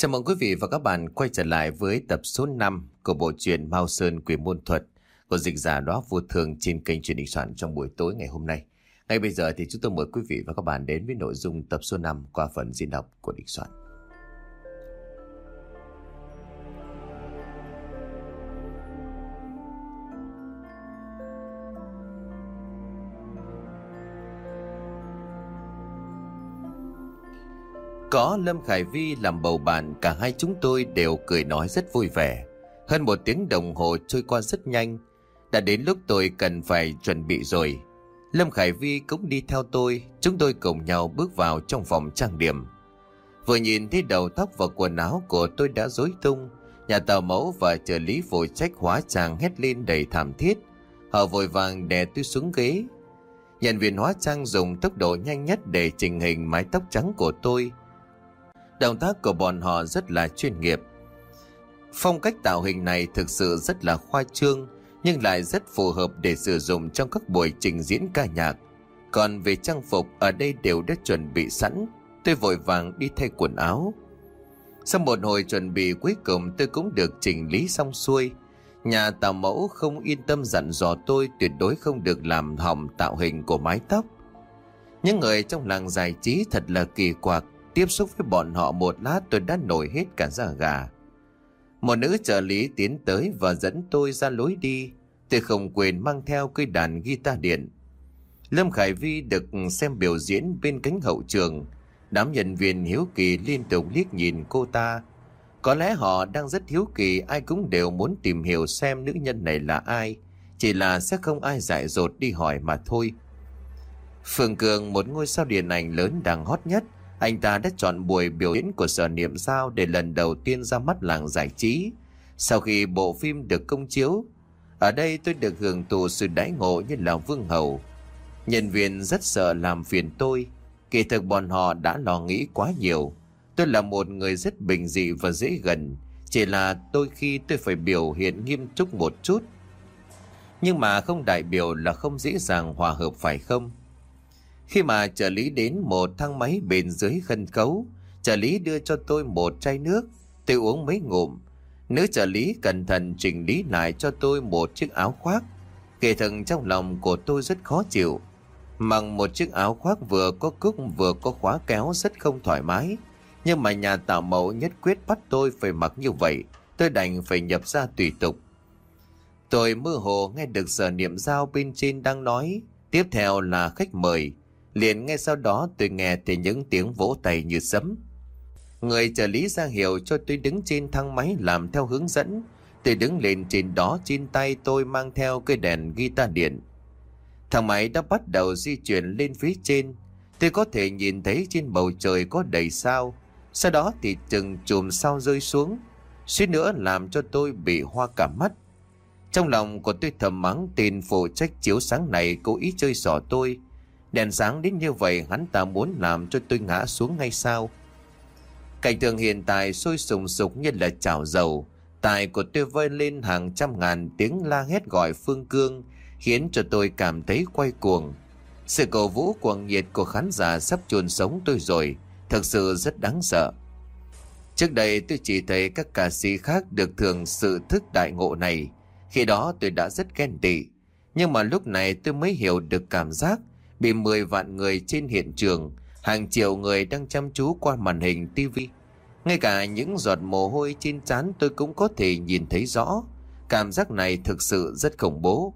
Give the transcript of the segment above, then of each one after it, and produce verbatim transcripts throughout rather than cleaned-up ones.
Chào mừng quý vị và các bạn quay trở lại với tập số năm của bộ truyện Mao Sơn Quỷ Môn Thuật của dịch giả Đóa Vô Thường trên kênh Truyền Hình Soạn trong buổi tối ngày hôm nay. Ngay bây giờ thì chúng tôi mời quý vị và các bạn đến với nội dung tập số năm qua phần diễn đọc của Đình Soạn. Có Lâm Khải Vi làm bầu bạn, cả hai chúng tôi đều cười nói rất vui vẻ. Hơn một tiếng đồng hồ trôi qua rất nhanh. Đã đến lúc tôi cần phải chuẩn bị rồi. Lâm Khải Vi cũng đi theo tôi. Chúng tôi cùng nhau bước vào trong phòng trang điểm. Vừa nhìn thấy đầu tóc và quần áo của tôi đã rối tung, nhà tàu mẫu và trợ lý phụ trách hóa trang hét lên đầy thảm thiết. Họ vội vàng đè tôi xuống ghế. Nhân viên hóa trang dùng tốc độ nhanh nhất để chỉnh hình mái tóc trắng của tôi. Động tác của bọn họ rất là chuyên nghiệp. Phong cách tạo hình này thực sự rất là khoa trương, nhưng lại rất phù hợp để sử dụng trong các buổi trình diễn ca nhạc. Còn về trang phục, ở đây đều đã chuẩn bị sẵn. Tôi vội vàng đi thay quần áo. Sau một hồi chuẩn bị, cuối cùng tôi cũng được chỉnh lý xong xuôi. Nhà tạo mẫu không yên tâm dặn dò tôi tuyệt đối không được làm hỏng tạo hình của mái tóc. Những người trong làng giải trí thật là kỳ quặc. Tiếp xúc với bọn họ một lát tôi đã nổi hết cả da gà. Một nữ trợ lý tiến tới và dẫn tôi ra lối đi. Tôi không quên mang theo cây đàn guitar điện. Lâm Khải Vi được xem biểu diễn bên cánh hậu trường. Đám nhân viên hiếu kỳ liên tục liếc nhìn cô ta. Có lẽ họ đang rất hiếu kỳ, ai cũng đều muốn tìm hiểu xem nữ nhân này là ai. Chỉ là sẽ không ai dại dột đi hỏi mà thôi. Phương Cường, một ngôi sao điện ảnh lớn đang hot nhất, anh ta đã chọn buổi biểu diễn của Sở Niệm Giao để lần đầu tiên ra mắt làng giải trí. Sau khi bộ phim được công chiếu, ở đây tôi được hưởng thụ sự đãi ngộ như là vương hầu. Nhân viên rất sợ làm phiền tôi. Kỳ thực bọn họ đã lo nghĩ quá nhiều. Tôi là một người rất bình dị và dễ gần. Chỉ là đôi khi tôi phải biểu hiện nghiêm túc một chút. Nhưng mà không đại biểu là không dễ dàng hòa hợp, phải không? Khi mà trợ lý đến một thang máy bên dưới sân khấu, trợ lý đưa cho tôi một chai nước. Tôi uống mấy ngụm. Nữ trợ lý cẩn thận chỉnh lý lại cho tôi một chiếc áo khoác. Kỳ thực trong lòng của tôi rất khó chịu. Mặc một chiếc áo khoác vừa có cúc vừa có khóa kéo rất không thoải mái. Nhưng mà nhà tạo mẫu nhất quyết bắt tôi phải mặc như vậy. Tôi đành phải nhập ra tùy tục. Tôi mơ hồ nghe được Sở Niệm Giao bên trên đang nói tiếp theo là khách mời. Liền ngay sau đó tôi nghe thấy những tiếng vỗ tay như sấm. Người trợ lý ra hiệu cho tôi đứng trên thang máy làm theo hướng dẫn. Tôi đứng lên trên đó, trên tay tôi mang theo cây đèn guitar điện. Thang máy đã bắt đầu di chuyển lên phía trên. Tôi có thể nhìn thấy trên bầu trời có đầy sao. Sau đó thì từng chùm sao rơi xuống, suýt nữa làm cho tôi bị hoa cả mắt. Trong lòng của tôi thầm mắng tên phụ trách chiếu sáng này cố ý chơi xỏ tôi. Đèn sáng đến như vậy hắn ta muốn làm cho tôi ngã xuống ngay sao? Cảnh tượng hiện tại sôi sùng sục như là chảo dầu. Tai của tôi vơi lên hàng trăm ngàn tiếng la hét gọi Phương Cương, khiến cho tôi cảm thấy quay cuồng. Sự cổ vũ cuồng nhiệt của khán giả sắp chôn sống tôi rồi, thật sự rất đáng sợ. Trước đây tôi chỉ thấy các ca sĩ khác được thưởng sự thức đại ngộ này. Khi đó tôi đã rất ghen tị. Nhưng mà lúc này tôi mới hiểu được cảm giác bị mười vạn người trên hiện trường, hàng triệu người đang chăm chú qua màn hình tivi. Ngay cả những giọt mồ hôi trên trán tôi cũng có thể nhìn thấy rõ. Cảm giác này thực sự rất khủng bố.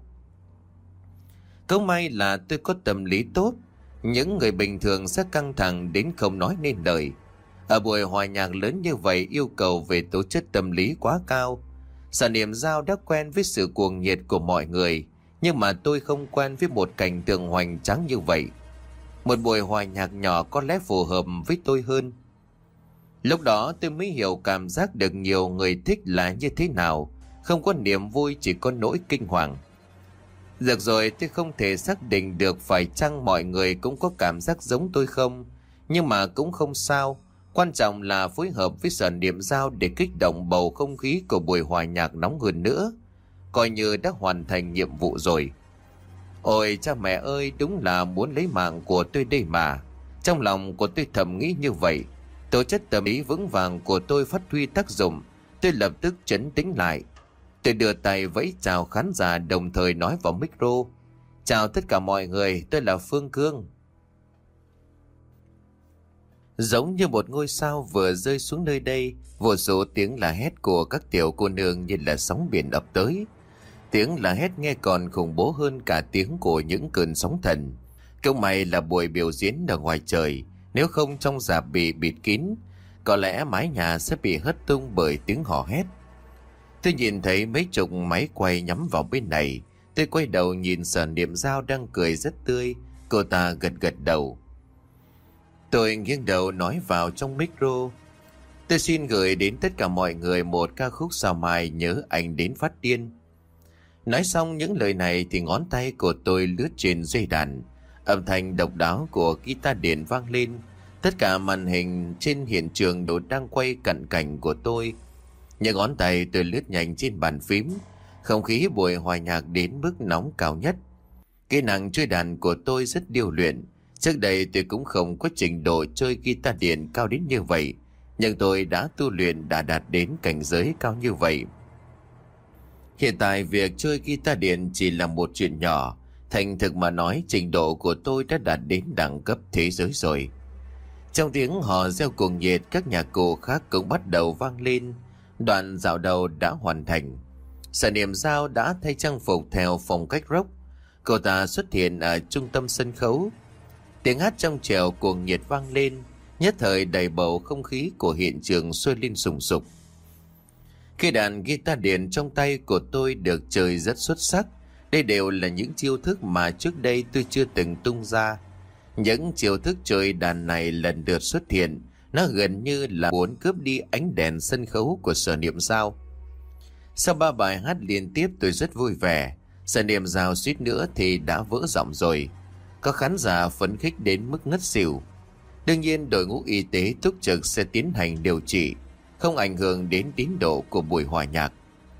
Cũng may là tôi có tâm lý tốt. Những người bình thường sẽ căng thẳng đến không nói nên lời. Ở buổi hòa nhạc lớn như vậy, yêu cầu về tố chất tâm lý quá cao. Sở Niệm Giao đã quen với sự cuồng nhiệt của mọi người, nhưng mà tôi không quen với một cảnh tượng hoành tráng như vậy. Một buổi hòa nhạc nhỏ có lẽ phù hợp với tôi hơn. Lúc đó tôi mới hiểu cảm giác được nhiều người thích là như thế nào. Không có niềm vui, chỉ có nỗi kinh hoàng. Được rồi, tôi không thể xác định được phải chăng mọi người cũng có cảm giác giống tôi không. Nhưng mà cũng không sao. Quan trọng là phối hợp với Sở Niệm Giao để kích động bầu không khí của buổi hòa nhạc nóng hơn nữa. Coi như đã hoàn thành nhiệm vụ rồi. Ôi cha mẹ ơi, đúng là muốn lấy mạng của tôi đây mà. Trong lòng của tôi thầm nghĩ như vậy. Tố chất tâm lý vững vàng của tôi phát huy tác dụng. Tôi lập tức trấn tĩnh lại. Tôi đưa tay vẫy chào khán giả, đồng thời nói vào micro: "Chào tất cả mọi người, tôi là Phương Cương." Giống như một ngôi sao vừa rơi xuống nơi đây, vô số tiếng la hét của các tiểu cô nương như là sóng biển ập tới. Tiếng la hét nghe còn khủng bố hơn cả tiếng của những cơn sóng thần. Cũng may là buổi biểu diễn ở ngoài trời, nếu không trong rạp bị bịt kín, có lẽ mái nhà sẽ bị hất tung bởi tiếng hò hét. Tôi nhìn thấy mấy chục máy quay nhắm vào bên này. Tôi quay đầu nhìn Sở Niệm Dao đang cười rất tươi. Cô ta gật gật đầu. Tôi nghiêng đầu nói vào trong micro: "Tôi xin gửi đến tất cả mọi người một ca khúc Sao Mai Nhớ Anh Đến Phát Điên." Nói xong những lời này thì ngón tay của tôi lướt trên dây đàn. Âm thanh độc đáo của guitar điện vang lên. Tất cả màn hình trên hiện trường đều đang quay cận cảnh của tôi. Những ngón tay tôi lướt nhanh trên bàn phím. Không khí buổi hòa nhạc đến mức nóng cao nhất. Kỹ năng chơi đàn của tôi rất điêu luyện. Trước đây tôi cũng không có trình độ chơi guitar điện cao đến như vậy, nhưng tôi đã tu luyện đã đạt đến cảnh giới cao như vậy. Hiện tại việc chơi guitar điện chỉ là một chuyện nhỏ. Thành thực mà nói, trình độ của tôi đã đạt đến đẳng cấp thế giới rồi. Trong tiếng hò reo cuồng nhiệt, các nhạc cụ khác cũng bắt đầu vang lên. Đoạn dạo đầu đã hoàn thành. Sở Niệm Dao đã thay trang phục theo phong cách rock. Cô ta xuất hiện ở trung tâm sân khấu. Tiếng hát trong trẻo cuồng nhiệt vang lên, nhất thời đầy bầu không khí của hiện trường sôi lên sùng sục. Khi đàn guitar điện trong tay của tôi được chơi rất xuất sắc. Đây đều là những chiêu thức mà trước đây tôi chưa từng tung ra. Những chiêu thức chơi đàn này lần lượt xuất hiện, nó gần như là muốn cướp đi ánh đèn sân khấu của Sở Niệm Dao. Sau ba bài hát liên tiếp tôi rất vui vẻ. Sở Niệm Dao suýt nữa thì đã vỡ giọng rồi. Có khán giả phấn khích đến mức ngất xỉu. Đương nhiên đội ngũ y tế túc trực sẽ tiến hành điều trị, không ảnh hưởng đến tín độ của buổi hòa nhạc.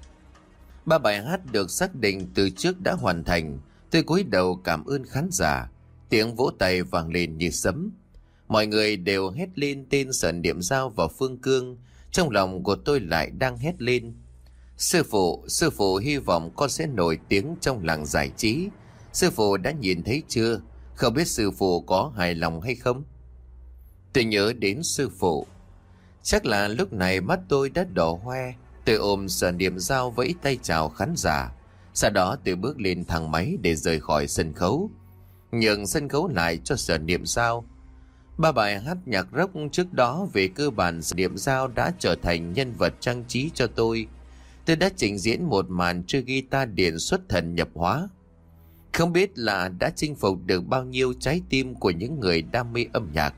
Ba bài hát được xác định từ trước đã hoàn thành. Tôi cúi đầu cảm ơn khán giả. Tiếng vỗ tay vang lên như sấm. Mọi người đều hét lên tên Sở Niệm Dao và Phương Cương. Trong lòng của tôi lại đang hét lên: "Sư phụ, sư phụ hy vọng con sẽ nổi tiếng trong làng giải trí. Sư phụ đã nhìn thấy chưa? Không biết sư phụ có hài lòng hay không?" Tôi nhớ đến sư phụ. Chắc là lúc này mắt tôi đã đỏ hoe. Tôi ôm Sở Niệm Dao vẫy tay chào khán giả. Sau đó tôi bước lên thang máy để rời khỏi sân khấu, nhường sân khấu lại cho Sở Niệm Dao. Ba bài hát nhạc rock trước đó về cơ bản Sở Niệm Dao đã trở thành nhân vật trang trí cho tôi. Tôi đã trình diễn một màn chơi guitar điện xuất thần nhập hóa. Không biết là đã chinh phục được bao nhiêu trái tim của những người đam mê âm nhạc.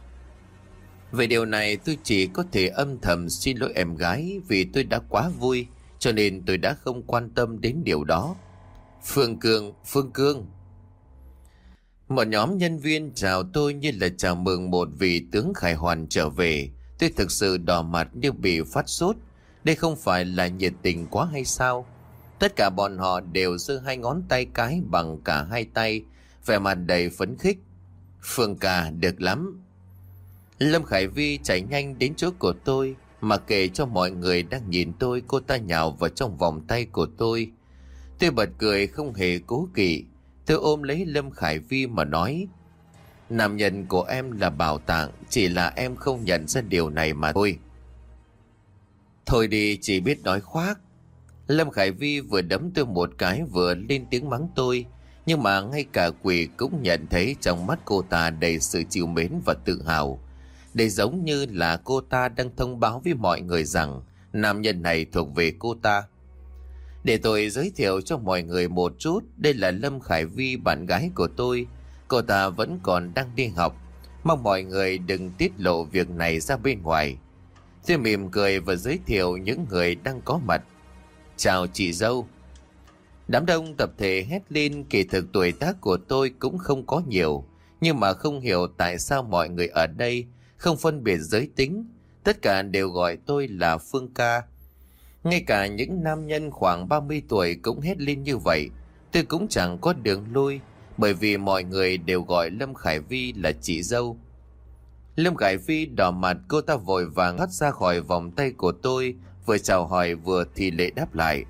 Về điều này tôi chỉ có thể âm thầm xin lỗi em gái, vì tôi đã quá vui, cho nên tôi đã không quan tâm đến điều đó. Phương Cương, Phương Cương. Một nhóm nhân viên chào tôi như là chào mừng một vị tướng khải hoàn trở về. Tôi thực sự đỏ mặt như bị phát sốt. Đây không phải là nhiệt tình quá hay sao? Tất cả bọn họ đều giơ hai ngón tay cái bằng cả hai tay, vẻ mặt đầy phấn khích. Phương ca, được lắm. Lâm Khải Vi chạy nhanh đến chỗ của tôi, mà kể cho mọi người đang nhìn tôi, cô ta nhào vào trong vòng tay của tôi. Tôi bật cười không hề cố kỵ. Tôi ôm lấy Lâm Khải Vi mà nói: "Nam nhân của em là bảo tàng, chỉ là em không nhận ra điều này mà thôi." "Thôi đi, chỉ biết nói khoác." Lâm Khải Vi vừa đấm tôi một cái vừa lên tiếng mắng tôi. Nhưng mà ngay cả quỷ cũng nhận thấy trong mắt cô ta đầy sự trìu mến và tự hào. Đây giống như là cô ta đang thông báo với mọi người rằng nam nhân này thuộc về cô ta. Để tôi giới thiệu cho mọi người một chút, đây là Lâm Khải Vi, bạn gái của tôi. Cô ta vẫn còn đang đi học. Mong mọi người đừng tiết lộ việc này ra bên ngoài. Tôi mỉm cười và giới thiệu những người đang có mặt. Chào chị dâu. Đám đông tập thể hét lên. Kỳ thực tuổi tác của tôi cũng không có nhiều, nhưng mà không hiểu tại sao mọi người ở đây không phân biệt giới tính, tất cả đều gọi tôi là Phương ca. Ngay cả những nam nhân khoảng ba mươi tuổi cũng hét lên như vậy. Tôi cũng chẳng có đường lui, bởi vì mọi người đều gọi Lâm Khải Vi là chị dâu. Lâm Khải Phi đỏ mặt, cô ta vội vàng thoát ra khỏi vòng tay của tôi, vừa chào hỏi vừa thì lễ đáp lại.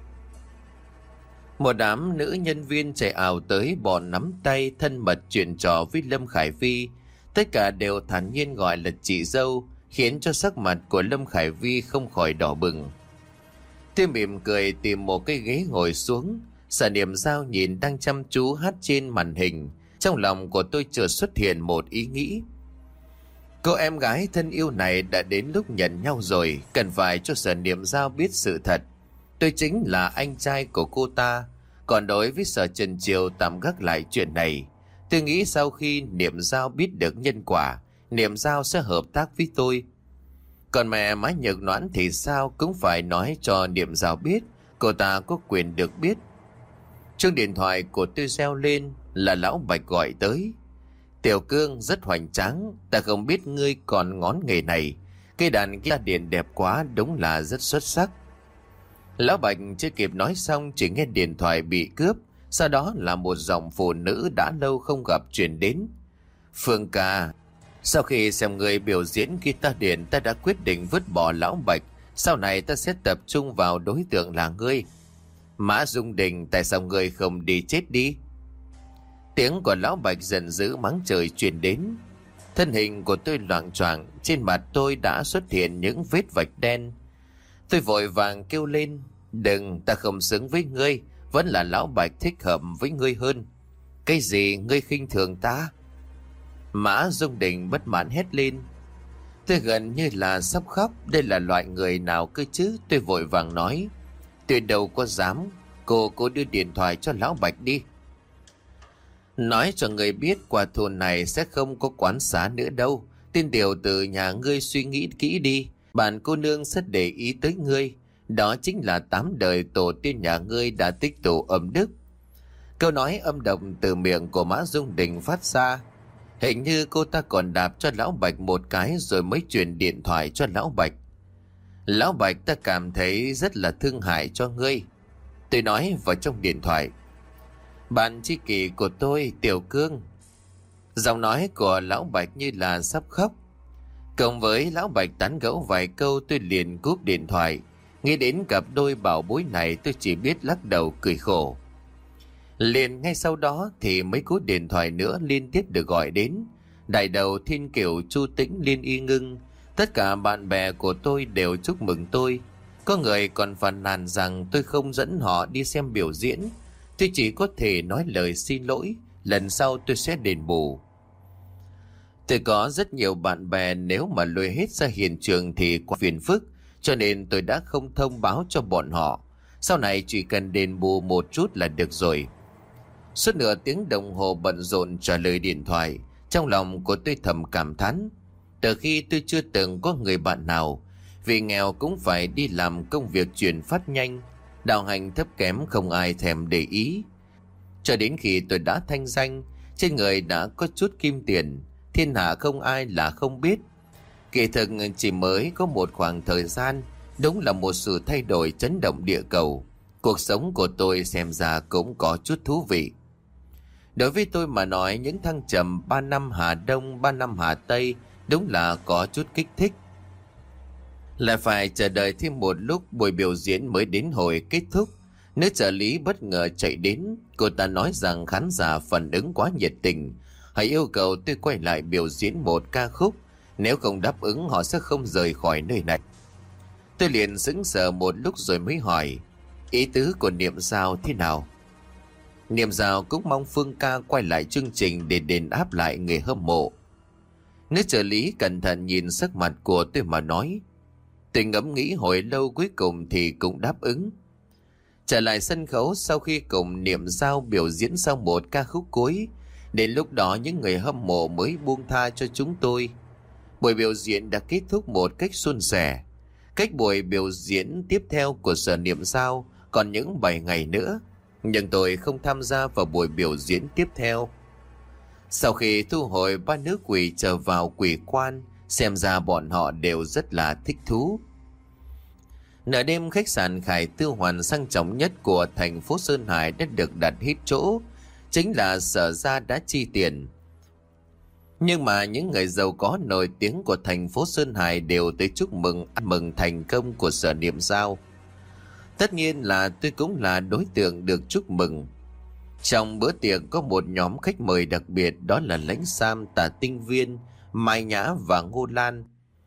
Một đám nữ nhân viên chạy ào tới, bọn nắm tay thân mật chuyện trò với Lâm Khải Phi. Tất cả đều thản nhiên gọi là chị dâu, khiến cho sắc mặt của Lâm Khải Phi không khỏi đỏ bừng. Tôi mỉm cười tìm một cái ghế ngồi xuống. Sở Niệm Dao nhìn đang chăm chú hát trên màn hình. Trong lòng của tôi chợt xuất hiện một ý nghĩ. Cô em gái thân yêu này đã đến lúc nhận nhau rồi, cần phải cho Sở Niệm Dao biết sự thật. Tôi chính là anh trai của cô ta. Còn đối với Sở Trần Triều tạm gác lại chuyện này. Tôi nghĩ sau khi Niệm Dao biết được nhân quả, Niệm Dao sẽ hợp tác với tôi. Còn mẹ Mã Nhược Noãn thì sao cũng phải nói cho Niệm Dao biết, cô ta có quyền được biết. Chuông điện thoại của tôi reo lên, là Lão Bạch gọi tới. Tiểu Cương rất hoành tráng, ta không biết ngươi còn ngón nghề này. Cây đàn kia điện đẹp quá, đúng là rất xuất sắc. Lão Bạch chưa kịp nói xong chỉ nghe điện thoại bị cướp. Sau đó là một giọng phụ nữ đã lâu không gặp truyền đến. Phương ca, sau khi xem người biểu diễn guitar điện, ta đã quyết định vứt bỏ Lão Bạch. Sau này ta sẽ tập trung vào đối tượng là ngươi. Mã Dung Đình, tại sao ngươi không đi chết đi? Tiếng của Lão Bạch giận dữ mắng trời truyền đến. Thân hình của tôi loạng choạng, trên mặt tôi đã xuất hiện những vết vạch đen. Tôi vội vàng kêu lên, đừng, ta không xứng với ngươi, vẫn là Lão Bạch thích hợp với ngươi hơn. Cái gì ngươi khinh thường ta? Mã Dung Đình bất mãn hét lên. Tôi gần như là sắp khóc, đây là loại người nào cơ chứ? Tôi vội vàng nói, tôi đâu có dám. Cô cô đưa điện thoại cho Lão Bạch đi. Nói cho người biết qua thôn này sẽ không có quán xá nữa đâu. Tên tiểu tử nhà ngươi suy nghĩ kỹ đi, bạn cô nương sẽ để ý tới ngươi. Đó chính là tám đời tổ tiên nhà ngươi đã tích tụ âm đức. Câu nói âm độc từ miệng của Mã Dung Đình phát ra. Hình như cô ta còn đạp cho Lão Bạch một cái rồi mới truyền điện thoại cho Lão Bạch. Lão Bạch, ta cảm thấy rất là thương hại cho ngươi. Tôi nói vào trong điện thoại. Bạn tri kỷ của tôi, Tiểu Cương. Giọng nói của Lão Bạch như là sắp khóc. Cộng với Lão Bạch tán gẫu vài câu, tôi liền cúp điện thoại. Nghĩ đến cặp đôi bảo bối này, tôi chỉ biết lắc đầu cười khổ. Liền ngay sau đó thì mấy cú điện thoại nữa liên tiếp được gọi đến. Đại đầu Thiên Kiều, Chu Tĩnh, Liên Y Ngưng, tất cả bạn bè của tôi đều chúc mừng tôi. Có người còn phàn nàn rằng tôi không dẫn họ đi xem biểu diễn. Tôi chỉ có thể nói lời xin lỗi, lần sau tôi sẽ đền bù. Tôi có rất nhiều bạn bè, nếu mà lôi hết ra hiện trường thì quá phiền phức, cho nên tôi đã không thông báo cho bọn họ. Sau này chỉ cần đền bù một chút là được rồi. Suốt nửa tiếng đồng hồ bận rộn trả lời điện thoại, trong lòng của tôi thầm cảm thán. Từ khi tôi chưa từng có người bạn nào, vì nghèo cũng phải đi làm công việc chuyển phát nhanh, đạo hành thấp kém không ai thèm để ý. Cho đến khi tôi đã thanh danh, trên người đã có chút kim tiền, thiên hạ không ai là không biết. Kỳ thực chỉ mới có một khoảng thời gian, đúng là một sự thay đổi chấn động địa cầu. Cuộc sống của tôi xem ra cũng có chút thú vị. Đối với tôi mà nói, những thăng trầm ba năm Hà Đông, ba năm Hà Tây đúng là có chút kích thích. Lại phải chờ đợi thêm một lúc buổi biểu diễn mới đến hồi kết thúc. Nữ trợ lý bất ngờ chạy đến. Cô ta nói rằng khán giả phản ứng quá nhiệt tình, hãy yêu cầu tôi quay lại biểu diễn một ca khúc. Nếu không đáp ứng họ sẽ không rời khỏi nơi này. Tôi liền sững sờ một lúc rồi mới hỏi, ý tứ của Niệm Dao thế nào? Niệm Dao cũng mong Phương ca quay lại chương trình để đền đáp lại người hâm mộ. Nữ trợ lý cẩn thận nhìn sắc mặt của tôi mà nói. Tôi ngẫm nghĩ hồi lâu, cuối cùng thì cũng đáp ứng. Trở lại sân khấu sau khi cùng Niệm Dao biểu diễn xong một ca khúc cuối, đến lúc đó những người hâm mộ mới buông tha cho chúng tôi. Buổi biểu diễn đã kết thúc một cách suôn sẻ. Cách buổi biểu diễn tiếp theo của Sở Niệm Dao còn những bảy ngày nữa, nhưng tôi không tham gia vào buổi biểu diễn tiếp theo. Sau khi thu hồi ba nữ quỷ trở vào quỷ quan, xem ra bọn họ đều rất là thích thú. Nửa đêm, khách sạn Khải Tư Hoàn sang trọng nhất của thành phố Sơn Hải đã được đặt hết chỗ, chính là Sở Gia đã chi tiền. Nhưng mà những người giàu có nổi tiếng của thành phố Sơn Hải đều tới chúc mừng ăn mừng thành công của Sở Niệm Giao. Tất nhiên là tôi cũng là đối tượng được chúc mừng. Trong bữa tiệc có một nhóm khách mời đặc biệt, đó là Lãnh Sam, Tả Tinh Viên, Mai Nhã và Ngô Lan.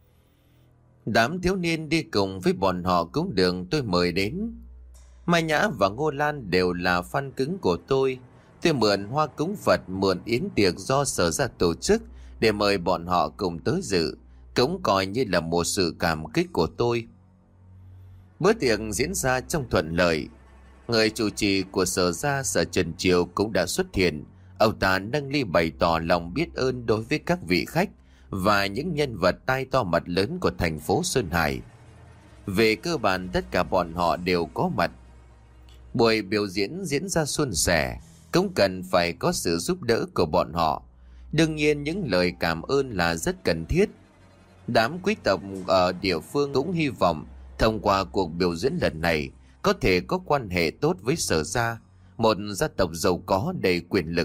Đám thiếu niên đi cùng với bọn họ cũng được tôi mời đến. Mai Nhã và Ngô Lan đều là fan cứng của tôi. Tôi mượn hoa cúng Phật, mượn yến tiệc do Sở ra tổ chức để mời bọn họ cùng tới dự, cũng coi như là một sự cảm kích của tôi. Bữa tiệc diễn ra trong thuận lợi. Người chủ trì của Sở gia, Sở Trần Triều cũng đã xuất hiện. Ông ta nâng ly bày tỏ lòng biết ơn đối với các vị khách và những nhân vật tai to mặt lớn của thành phố Sơn Hải. Về cơ bản tất cả bọn họ đều có mặt. Buổi biểu diễn diễn ra suôn sẻ, cũng cần phải có sự giúp đỡ của bọn họ. Đương nhiên những lời cảm ơn là rất cần thiết. Đám quý tộc ở địa phương cũng hy vọng thông qua cuộc biểu diễn lần này có thể có quan hệ tốt với Sở gia, một gia tộc giàu có đầy quyền lực.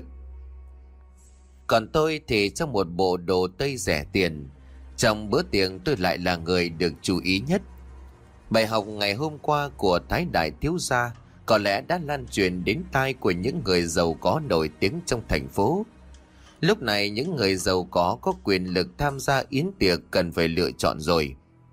Còn tôi thì trong một bộ đồ tây rẻ tiền, trong bữa tiệc tôi lại là người được chú ý nhất. Bài học ngày hôm qua của Thái Đại thiếu gia có lẽ đã lan truyền đến tai của những người giàu có nổi tiếng trong thành phố. Lúc này những người giàu có có quyền lực tham gia yến tiệc cần phải lựa chọn rồi.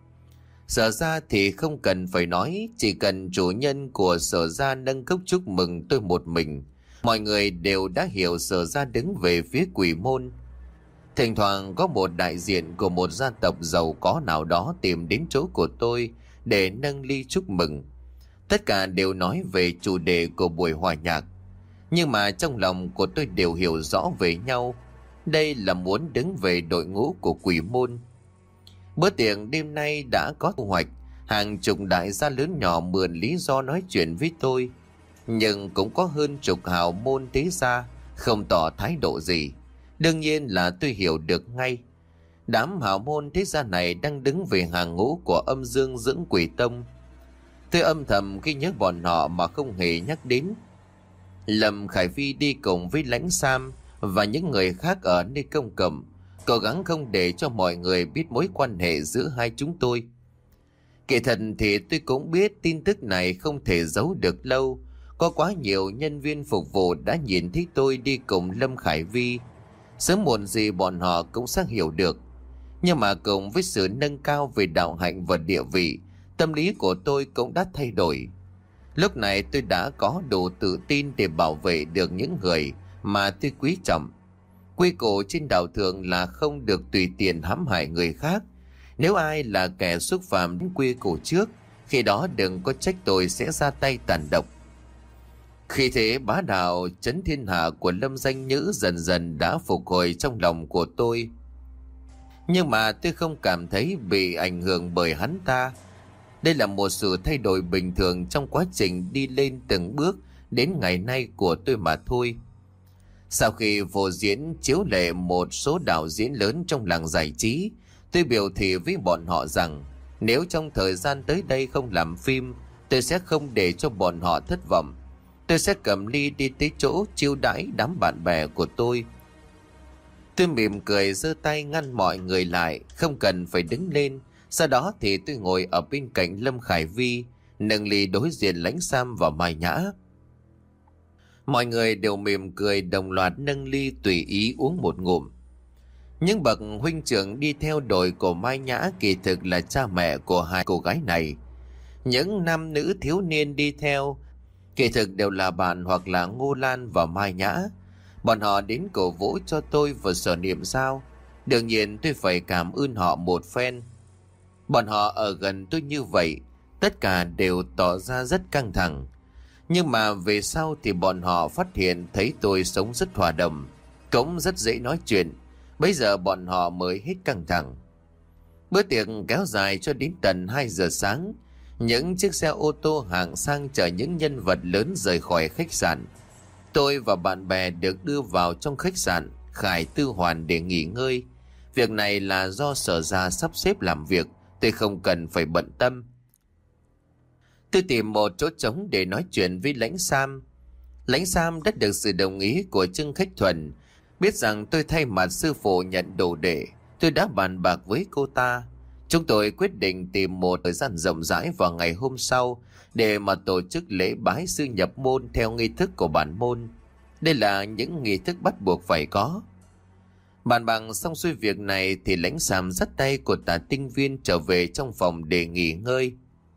Sở gia thì không cần phải nói, chỉ cần chủ nhân của Sở gia nâng cốc chúc mừng tôi một mình, mọi người đều đã hiểu Sở gia đứng về phía Quỷ Môn. Thỉnh thoảng có một đại diện của một gia tộc giàu có nào đó tìm đến chỗ của tôi để nâng ly chúc mừng. Tất cả đều nói về chủ đề của buổi hòa nhạc, nhưng mà trong lòng của tôi đều hiểu rõ về nhau. Đây là muốn đứng về đội ngũ của Quỷ Môn. Bữa tiệc đêm nay đã có thu hoạch, hàng chục đại gia lớn nhỏ mượn lý do nói chuyện với tôi, nhưng cũng có hơn chục hào môn thế gia không tỏ thái độ gì. Đương nhiên là tôi hiểu được ngay. Đám hào môn thế gia này đang đứng về hàng ngũ của âm dương dưỡng quỷ tông. Tôi âm thầm khi nhớ bọn họ mà không hề nhắc đến. Lâm Khải Phi đi cùng với Lãnh Sam và những người khác ở nơi công cộng, cố gắng không để cho mọi người biết mối quan hệ giữa hai chúng tôi. Kỳ thật thì tôi cũng biết tin tức này không thể giấu được lâu. Có quá nhiều nhân viên phục vụ đã nhìn thấy tôi đi cùng Lâm Khải Vi. Sớm muộn gì bọn họ cũng sẽ hiểu được. Nhưng mà cùng với sự nâng cao về đạo hạnh và địa vị, tâm lý của tôi cũng đã thay đổi. Lúc này tôi đã có đủ tự tin để bảo vệ được những người mà tôi quý trọng. Quy củ trên đạo thượng là không được tùy tiện hãm hại người khác. Nếu ai là kẻ xúc phạm đến quy củ trước, khi đó đừng có trách tôi sẽ ra tay tàn độc. Khi thế bá đạo chấn thiên hạ của Lâm Danh Nhữ dần dần đã phục hồi trong lòng của tôi. Nhưng mà tôi không cảm thấy bị ảnh hưởng bởi hắn ta. Đây là một sự thay đổi bình thường trong quá trình đi lên từng bước đến ngày nay của tôi mà thôi. Sau khi vô diễn chiếu lệ một số đạo diễn lớn trong làng giải trí, tôi biểu thị với bọn họ rằng nếu trong thời gian tới đây không làm phim, tôi sẽ không để cho bọn họ thất vọng. Tôi sẽ cầm ly đi tới chỗ chiêu đãi đám bạn bè của tôi. Tôi mỉm cười giơ tay ngăn mọi người lại, không cần phải đứng lên. Sau đó thì tôi ngồi ở bên cạnh Lâm Khải Vi, nâng ly đối diện Lãnh Sam và Mai Nhã. Mọi người đều mỉm cười đồng loạt nâng ly tùy ý uống một ngụm. Những bậc huynh trưởng đi theo đội của Mai Nhã kỳ thực là cha mẹ của hai cô gái này. Những nam nữ thiếu niên đi theo kỳ thực đều là bạn hoặc là Ngô Lan và Mai Nhã. Bọn họ đến cổ vũ cho tôi và Sở Niệm Giao. Đương nhiên tôi phải cảm ơn họ một phen. Bọn họ ở gần tôi như vậy, tất cả đều tỏ ra rất căng thẳng. Nhưng mà về sau thì bọn họ phát hiện thấy tôi sống rất hòa đồng, cũng rất dễ nói chuyện. Bây giờ bọn họ mới hết căng thẳng. Bữa tiệc kéo dài cho đến tận hai giờ sáng. Những chiếc xe ô tô hạng sang chở những nhân vật lớn rời khỏi khách sạn. Tôi và bạn bè được đưa vào trong khách sạn Khải Tư Hoàn để nghỉ ngơi. Việc này là do Sở gia sắp xếp làm việc, tôi không cần phải bận tâm. Tôi tìm một chỗ trống để nói chuyện với Lãnh Sam. Lãnh Sam đã được sự đồng ý của Trương Khách Thuần Biết rằng tôi thay mặt sư phụ nhận đồ đệ, tôi đã bàn bạc với cô ta. Chúng tôi quyết định tìm một thời gian rộng rãi vào ngày hôm sau để mà tổ chức lễ bái sư nhập môn theo nghi thức của bản môn. Đây là những nghi thức bắt buộc phải có. Bàn bạc xong xuôi việc này thì Lãnh Sàm dắt tay của Tả Tinh Viên trở về trong phòng để nghỉ ngơi.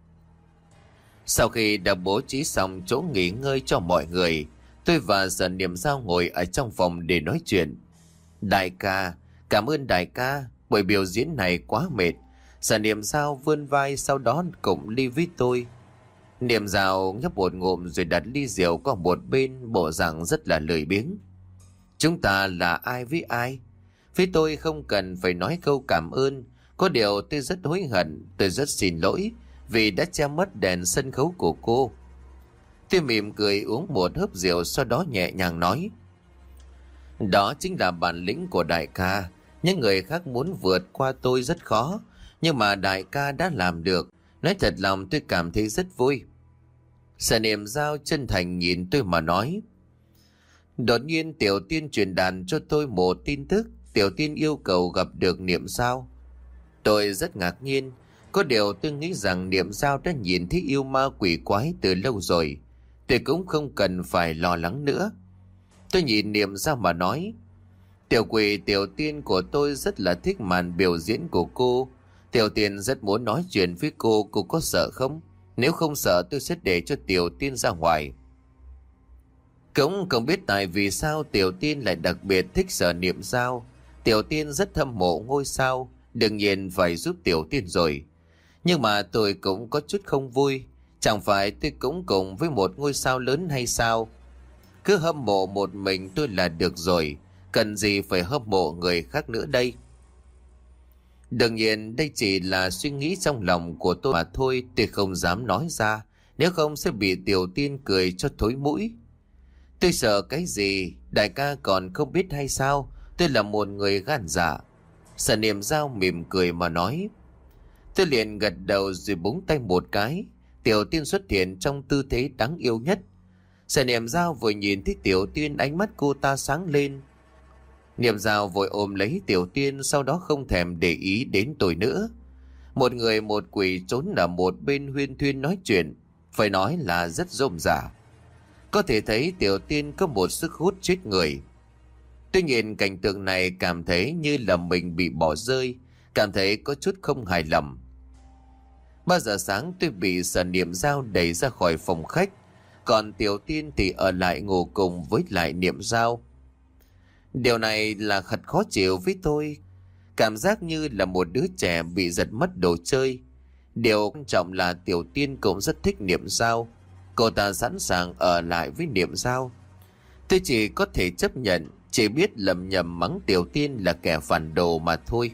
Sau khi đã bố trí xong chỗ nghỉ ngơi cho mọi người, tôi và Sở Niệm Giao ngồi ở trong phòng để nói chuyện. Đại ca, cảm ơn đại ca, buổi biểu diễn này quá mệt. Sở Niệm Giao vươn vai sau đó cùng ly với tôi. Niệm Giao nhấp một ngụm rồi đặt ly rượu qua một bên, bộ dạng rất là lười biếng. Chúng ta là ai với ai? Với tôi không cần phải nói câu cảm ơn. Có điều tôi rất hối hận, tôi rất xin lỗi vì đã che mất đèn sân khấu của cô. Tôi mỉm cười uống một hớp rượu, sau đó nhẹ nhàng nói. Đó chính là bản lĩnh của đại ca. Những người khác muốn vượt qua tôi rất khó, nhưng mà đại ca đã làm được. Nói thật lòng tôi cảm thấy rất vui. Sở Niệm Giao chân thành nhìn tôi mà nói. Đột nhiên Tiểu Tiên truyền đạt cho tôi một tin tức. Tiểu Tiên yêu cầu gặp được Niệm Giao. Tôi rất ngạc nhiên. Có điều tôi nghĩ rằng Niệm Giao đã nhìn thấy yêu ma quỷ quái từ lâu rồi. Tôi cũng không cần phải lo lắng nữa. Tôi nhìn Niệm Giao mà nói. Tiểu quỷ Tiểu Tiên của tôi rất là thích màn biểu diễn của cô. Tiểu Tiên rất muốn nói chuyện với cô, cô có sợ không? Nếu không sợ tôi sẽ để cho Tiểu Tiên ra ngoài. Cũng không biết tại vì sao Tiểu Tiên lại đặc biệt thích Sở Niệm Giao. Tiểu Tiên rất hâm mộ ngôi sao, đương nhiên phải giúp Tiểu Tiên rồi. Nhưng mà tôi cũng có chút không vui. Chẳng phải tôi cũng cùng với một ngôi sao lớn hay sao? Cứ hâm mộ một mình tôi là được rồi, cần gì phải hâm mộ người khác nữa đây? Đương nhiên đây chỉ là suy nghĩ trong lòng của tôi mà thôi, tôi không dám nói ra, nếu không sẽ bị Tiểu Tiên cười cho thối mũi. Tôi sợ cái gì, đại ca còn không biết hay sao? Tôi là một người gan dạ. Sở Niệm Giao mỉm cười mà nói. Tôi liền gật đầu rồi búng tay một cái. Tiểu Tiên xuất hiện trong tư thế đáng yêu nhất. Sở Niệm Giao vừa nhìn thấy Tiểu Tiên, ánh mắt cô ta sáng lên. Niệm Giao vội ôm lấy Tiểu Tiên, sau đó không thèm để ý đến tôi nữa. Một người một quỷ trốn ở một bên huyên thuyên nói chuyện, phải nói là rất rôm rả. Có thể thấy Tiểu Tiên có một sức hút chết người. Tôi nhìn cảnh tượng này cảm thấy như là mình bị bỏ rơi, cảm thấy có chút không hài lòng. Ba giờ sáng tôi bị Sở Niệm Giao đẩy ra khỏi phòng khách, còn Tiểu Tiên thì ở lại ngủ cùng với lại Niệm Giao. Điều này là thật khó chịu với tôi, cảm giác như là một đứa trẻ bị giật mất đồ chơi. Điều quan trọng là Tiểu Tiên cũng rất thích Niệm Giao, cô ta sẵn sàng ở lại với Niệm Giao. Tôi chỉ có thể chấp nhận, chỉ biết lầm nhầm mắng Tiểu Tiên là kẻ phản đồ mà thôi.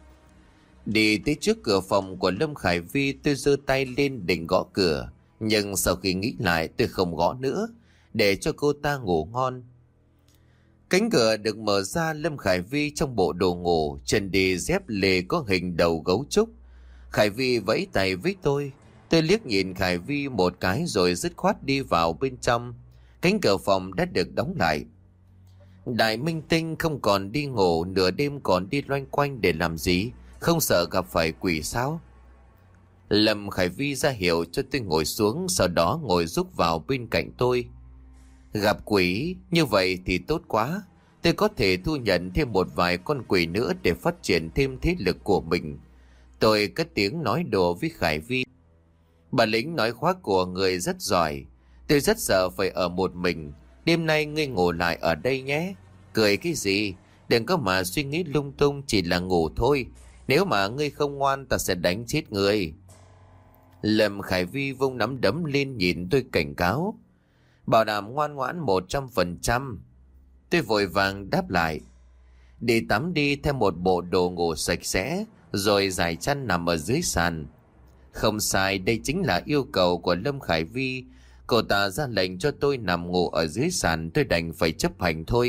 Đi tới trước cửa phòng của Lâm Khải Vi, tôi giơ tay lên định gõ cửa, nhưng sau khi nghĩ lại tôi không gõ nữa, để cho cô ta ngủ ngon. Cánh cửa được mở ra, Lâm Khải Vi trong bộ đồ ngủ, chân đi dép lề có hình đầu gấu trúc. Khải Vi vẫy tay với tôi. Tôi liếc nhìn Khải Vi một cái rồi dứt khoát đi vào bên trong. Cánh cửa phòng đã được đóng lại. Đại minh tinh không còn đi ngủ, nửa đêm còn đi loanh quanh để làm gì? Không sợ gặp phải quỷ sao? Lâm Khải Vi ra hiệu cho tôi ngồi xuống, sau đó ngồi rúc vào bên cạnh tôi. Gặp quỷ như vậy thì tốt quá, tôi có thể thu nhận thêm một vài con quỷ nữa để phát triển thêm thế lực của mình. Tôi cất tiếng nói đùa với Khải Vi. Bà lính nói khoác của người rất giỏi, tôi rất sợ phải ở một mình. Đêm nay ngươi ngủ lại ở đây nhé. Cười cái gì? Đừng có mà suy nghĩ lung tung, chỉ là ngủ thôi. Nếu mà ngươi không ngoan ta sẽ đánh chết ngươi. Lâm Khải Vi vung nắm đấm lên nhìn tôi cảnh cáo. Bảo đảm ngoan ngoãn một trăm phần trăm. Tôi vội vàng đáp lại. Đi tắm đi, thêm một bộ đồ ngủ sạch sẽ, rồi giải chăn nằm ở dưới sàn. Không sai, đây chính là yêu cầu của Lâm Khải Vi. Cô ta ra lệnh cho tôi nằm ngủ ở dưới sàn, tôi đành phải chấp hành thôi.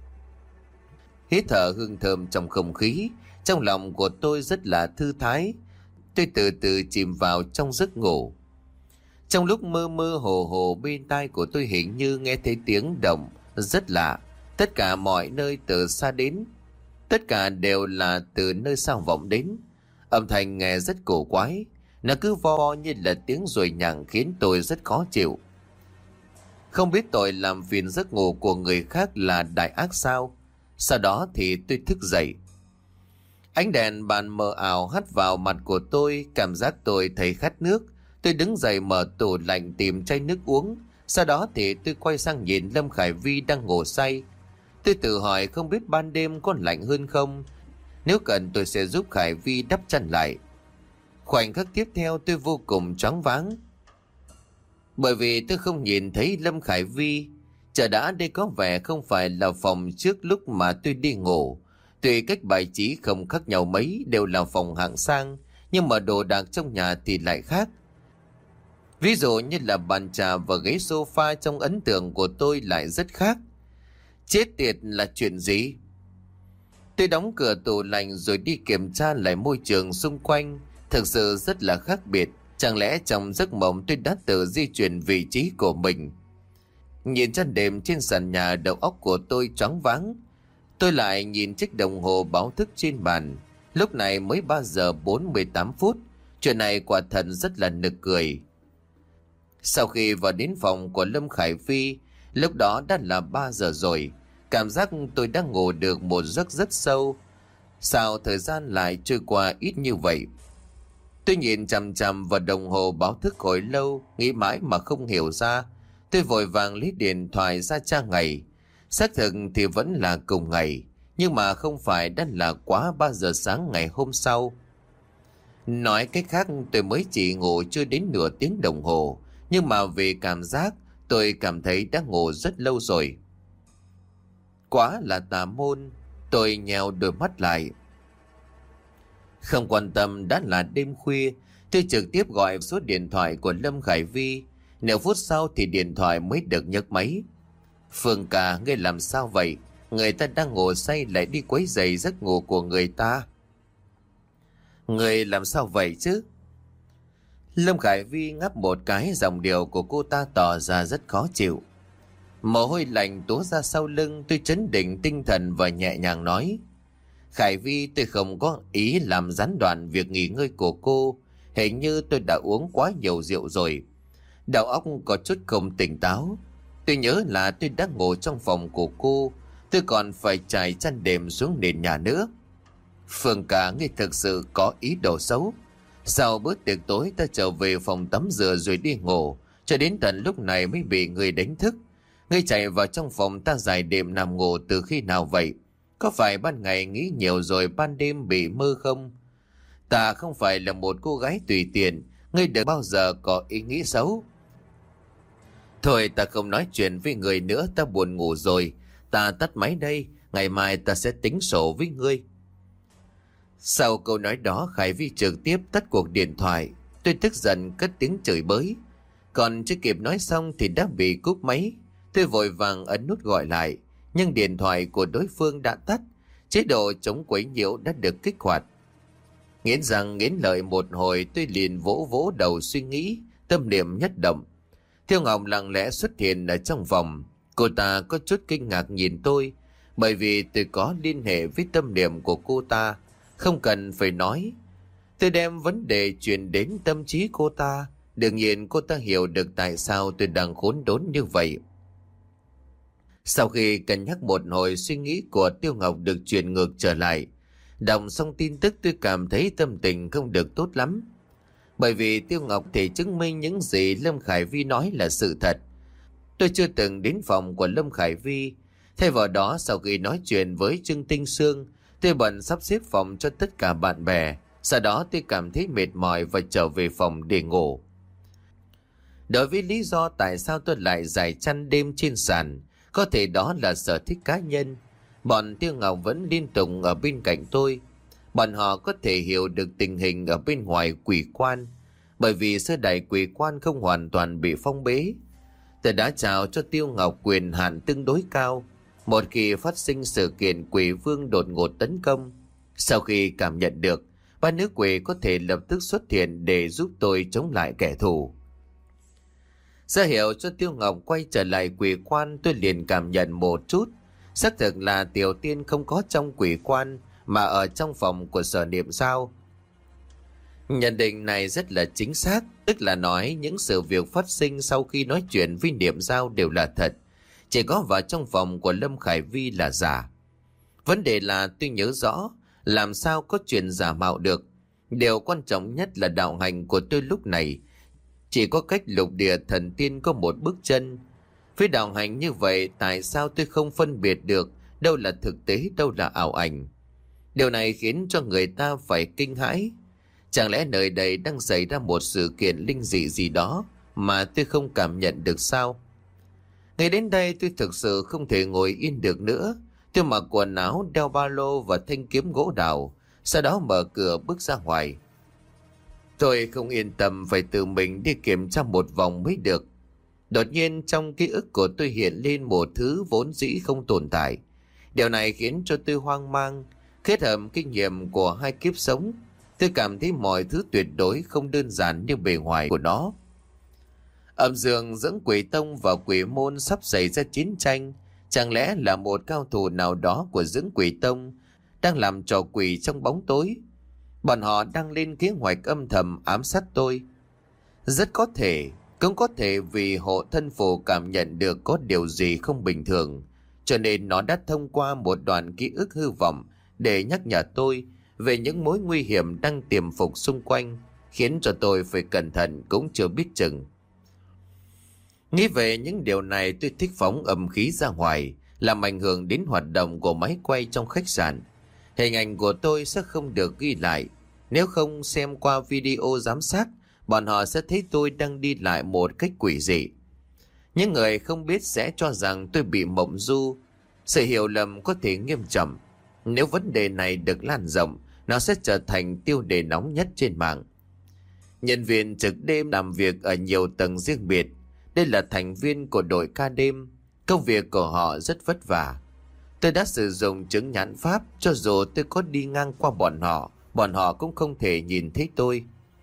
Hít thở hương thơm trong không khí, trong lòng của tôi rất là thư thái. Tôi từ từ chìm vào trong giấc ngủ. Trong lúc mơ mơ hồ hồ, bên tai của tôi hình như nghe thấy tiếng động rất lạ. Tất cả mọi nơi từ xa đến, tất cả đều là từ nơi sao vọng đến. Âm thanh nghe rất cổ quái, nó cứ vo như là tiếng ruồi nhặng khiến tôi rất khó chịu. Không biết tôi làm phiền giấc ngủ của người khác là đại ác sao? Sau đó thì tôi thức dậy. Ánh đèn bàn mờ ảo hắt vào mặt của tôi, cảm giác tôi thấy khát nước. Tôi đứng dậy mở tủ lạnh tìm chai nước uống. Sau đó thì tôi quay sang nhìn Lâm Khải Vi đang ngủ say. Tôi tự hỏi không biết ban đêm có lạnh hơn không? Nếu cần tôi sẽ giúp Khải Vi đắp chăn lại. Khoảnh khắc tiếp theo tôi vô cùng choáng váng. Bởi vì tôi không nhìn thấy Lâm Khải Vi. Chợ đã đây có vẻ không phải là phòng trước lúc mà tôi đi ngủ. Tuy cách bài trí không khác nhau mấy, đều là phòng hạng sang, nhưng mà đồ đạc trong nhà thì lại khác. Ví dụ như là bàn trà và ghế sofa trong ấn tượng của tôi lại rất khác. Chết tiệt là chuyện gì? Tôi đóng cửa tủ lạnh rồi đi kiểm tra lại môi trường xung quanh. Thực sự rất là khác biệt. Chẳng lẽ trong giấc mộng tôi đã tự di chuyển vị trí của mình? Nhìn chăn đệm trên sàn nhà, đầu óc của tôi choáng váng. Tôi lại nhìn chiếc đồng hồ báo thức trên bàn. Lúc này mới ba giờ bốn mươi tám phút. Chuyện này quả thật rất là nực cười. Sau khi vào đến phòng của Lâm Khải Phi, lúc đó đã là ba giờ rồi. Cảm giác tôi đang ngủ được một giấc rất sâu. Sao thời gian lại trôi qua ít như vậy? Tôi nhìn chằm chằm vào đồng hồ báo thức hồi lâu, nghĩ mãi mà không hiểu ra. Tôi vội vàng lấy điện thoại ra tra ngày. Xác thực thì vẫn là cùng ngày, nhưng mà không phải đã là quá ba giờ sáng ngày hôm sau. Nói cách khác, tôi mới chỉ ngủ chưa đến nửa tiếng đồng hồ, nhưng mà vì cảm giác tôi cảm thấy đã ngủ rất lâu rồi. Quá là tà môn. Tôi nheo đôi mắt lại. Không quan tâm đã là đêm khuya, tôi trực tiếp gọi số điện thoại của Lâm Khải Vi. Nửa phút sau thì điện thoại mới được nhấc máy. Phương ca, ngươi làm sao vậy? Người ta đang ngủ say lại đi quấy rầy giấc ngủ của người ta. Ngươi làm sao vậy chứ? Lâm Khải Vi ngáp một cái, giọng điệu của cô ta tỏ ra rất khó chịu. Mồ hôi lạnh túa ra sau lưng, tôi trấn định tinh thần và nhẹ nhàng nói. Khải Vi, tôi không có ý làm gián đoạn việc nghỉ ngơi của cô. Hình như tôi đã uống quá nhiều rượu rồi. Đầu óc có chút không tỉnh táo. Tôi nhớ là tôi đã ngủ trong phòng của cô. Tôi còn phải trải chăn đệm xuống nền nhà nữa. Phương ca, ngươi thực sự có ý đồ xấu. Sau bữa tiệc tối ta trở về phòng tắm rửa rồi đi ngủ, cho đến tận lúc này mới bị người đánh thức. Ngươi chạy vào trong phòng ta giải đệm nằm ngủ từ khi nào vậy? Có phải ban ngày nghĩ nhiều rồi ban đêm bị mơ không? Ta không phải là một cô gái tùy tiện, ngươi đừng bao giờ có ý nghĩ xấu. Thôi ta không nói chuyện với người nữa, ta buồn ngủ rồi. Ta tắt máy đây, ngày mai ta sẽ tính sổ với ngươi. Sau câu nói đó, Khải Vi trực tiếp tắt cuộc điện thoại. Tôi tức giận cất tiếng chửi bới. Còn chưa kịp nói xong thì đã bị cúp máy. Tôi vội vàng ấn nút gọi lại, nhưng điện thoại của đối phương đã tắt. Chế độ chống quấy nhiễu đã được kích hoạt. Nghiến răng nghiến lợi một hồi, tôi liền vỗ vỗ đầu suy nghĩ, tâm niệm nhất động. Thiêu Ngọc lặng lẽ xuất hiện ở trong phòng. Cô ta có chút kinh ngạc nhìn tôi, bởi vì tôi có liên hệ với tâm niệm của cô ta. Không cần phải nói, tôi đem vấn đề truyền đến tâm trí cô ta. Đương nhiên cô ta hiểu được tại sao tôi đang khốn đốn như vậy. Sau khi cân nhắc một hồi, suy nghĩ của Tiêu Ngọc được truyền ngược trở lại. Đọc xong tin tức tôi cảm thấy tâm tình không được tốt lắm. Bởi vì Tiêu Ngọc thì chứng minh những gì Lâm Khải Vi nói là sự thật. Tôi chưa từng đến phòng của Lâm Khải Vi. Thay vào đó, sau khi nói chuyện với Trương Tinh Sương, tôi bận sắp xếp phòng cho tất cả bạn bè. Sau đó tôi cảm thấy mệt mỏi và trở về phòng để ngủ. Đối với lý do tại sao tôi lại giải chăn đêm trên sàn, có thể đó là sở thích cá nhân. Bọn Tiêu Ngọc vẫn liên tục ở bên cạnh tôi. Bọn họ có thể hiểu được tình hình ở bên ngoài quỷ quan, bởi vì sơ đài quỷ quan không hoàn toàn bị phong bế. Tôi đã trao cho Tiêu Ngọc quyền hạn tương đối cao. Một khi phát sinh sự kiện quỷ vương đột ngột tấn công, sau khi cảm nhận được, ba nữ quỷ có thể lập tức xuất hiện để giúp tôi chống lại kẻ thù. Ra hiệu cho Tiêu Ngọc quay trở lại quỷ quan, tôi liền cảm nhận một chút. Xác thực là Tiểu Tiên không có trong quỷ quan mà ở trong phòng của Sở Niệm Giao. Nhận định này rất là chính xác, tức là nói những sự việc phát sinh sau khi nói chuyện với Niệm Giao đều là thật, chỉ có vào trong phòng của Lâm Khải Vi là giả. Vấn đề là tôi nhớ rõ, làm sao có chuyện giả mạo được. Điều quan trọng nhất là đạo hành của tôi lúc này chỉ có cách lục địa thần tiên có một bước chân. Với đạo hành như vậy, tại sao tôi không phân biệt được đâu là thực tế, đâu là ảo ảnh? Điều này khiến cho người ta phải kinh hãi. Chẳng lẽ nơi đây đang xảy ra một sự kiện linh dị gì đó mà tôi không cảm nhận được sao? Ngày đến đây tôi thực sự không thể ngồi yên được nữa. Tôi mặc quần áo, đeo ba lô và thanh kiếm gỗ đào, sau đó mở cửa bước ra ngoài. Tôi không yên tâm, phải tự mình đi kiểm tra một vòng mới được. Đột nhiên trong ký ức của tôi hiện lên một thứ vốn dĩ không tồn tại. Điều này khiến cho tôi hoang mang. Kết hợp kinh nghiệm của hai kiếp sống, tôi cảm thấy mọi thứ tuyệt đối không đơn giản như bề ngoài của nó. Âm dương giữa Quỷ Tông và Quỷ Môn sắp xảy ra chiến tranh. Chẳng lẽ là một cao thủ nào đó của dưỡng Quỷ Tông đang làm trò quỷ trong bóng tối? Bọn họ đang lên kế hoạch âm thầm ám sát tôi. Rất có thể, cũng có thể vì hộ thân phù cảm nhận được có điều gì không bình thường, cho nên nó đã thông qua một đoạn ký ức hư vọng để nhắc nhở tôi về những mối nguy hiểm đang tiềm phục xung quanh, khiến cho tôi phải cẩn thận cũng chưa biết chừng. Nghĩ về những điều này, tôi thích phóng âm khí ra ngoài, làm ảnh hưởng đến hoạt động của máy quay trong khách sạn. Hình ảnh của tôi sẽ không được ghi lại. Nếu không xem qua video giám sát, bọn họ sẽ thấy tôi đang đi lại một cách quỷ dị. Những người không biết sẽ cho rằng tôi bị mộng du. Sự hiểu lầm có thể nghiêm trọng. Nếu vấn đề này được lan rộng, nó sẽ trở thành tiêu đề nóng nhất trên mạng. Nhân viên trực đêm làm việc ở nhiều tầng riêng biệt. Đây là thành viên của đội ca đêm. Công việc của họ rất vất vả. Tôi đã sử dụng chứng nhãn pháp, cho dù tôi có đi ngang qua bọn họ, bọn họ cũng không thể nhìn thấy tôi.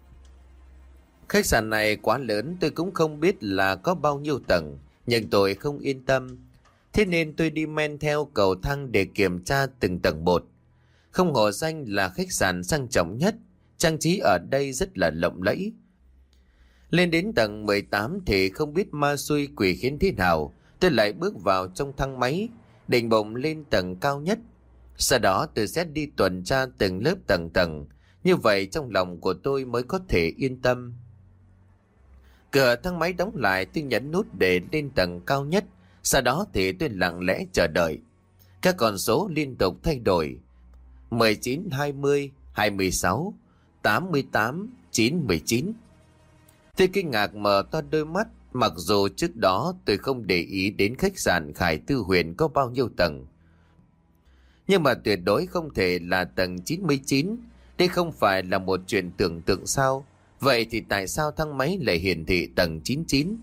Khách sạn này quá lớn, tôi cũng không biết là có bao nhiêu tầng, nhưng tôi không yên tâm. Thế nên tôi đi men theo cầu thang để kiểm tra từng tầng một. Không hổ danh là khách sạn sang trọng nhất, trang trí ở đây rất là lộng lẫy. Lên đến tầng mười tám thì không biết ma xui quỷ khiến thế nào, tôi lại bước vào trong thang máy, định bụng lên tầng cao nhất. Sau đó tôi sẽ đi tuần tra từng lớp tầng tầng, như vậy trong lòng của tôi mới có thể yên tâm. Cửa thang máy đóng lại, tôi nhấn nút để lên tầng cao nhất. Sau đó thì tôi lặng lẽ chờ đợi. Các con số liên tục thay đổi: mười chín, hai mươi, hai mươi sáu, tám mươi tám, chín mươi chín. Tôi kinh ngạc mở to đôi mắt. Mặc dù trước đó tôi không để ý đến khách sạn Khải Tư Huyền có bao nhiêu tầng, nhưng mà tuyệt đối không thể là tầng chín mươi chín. Đây không phải là một chuyện tưởng tượng sao? Vậy thì tại sao thang máy lại hiển thị tầng chín mươi chín?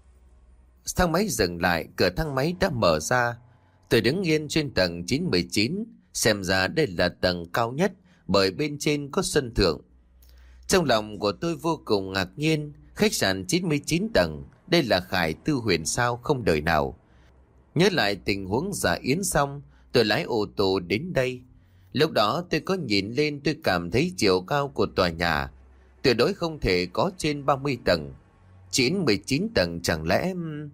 Thang máy dừng lại, cửa thang máy đã mở ra. Tôi đứng yên trên tầng chín mươi chín, xem ra đây là tầng cao nhất bởi bên trên có sân thượng. Trong lòng của tôi vô cùng ngạc nhiên, khách sạn chín mươi chín tầng, đây là Khải Tư Huyền sao? Không đời nào. Nhớ lại tình huống giả yến xong, tôi lái ô tô đến đây. Lúc đó tôi có nhìn lên, tôi cảm thấy chiều cao của tòa nhà tuyệt đối không thể có trên ba mươi tầng. chín mươi chín tầng chẳng lẽ...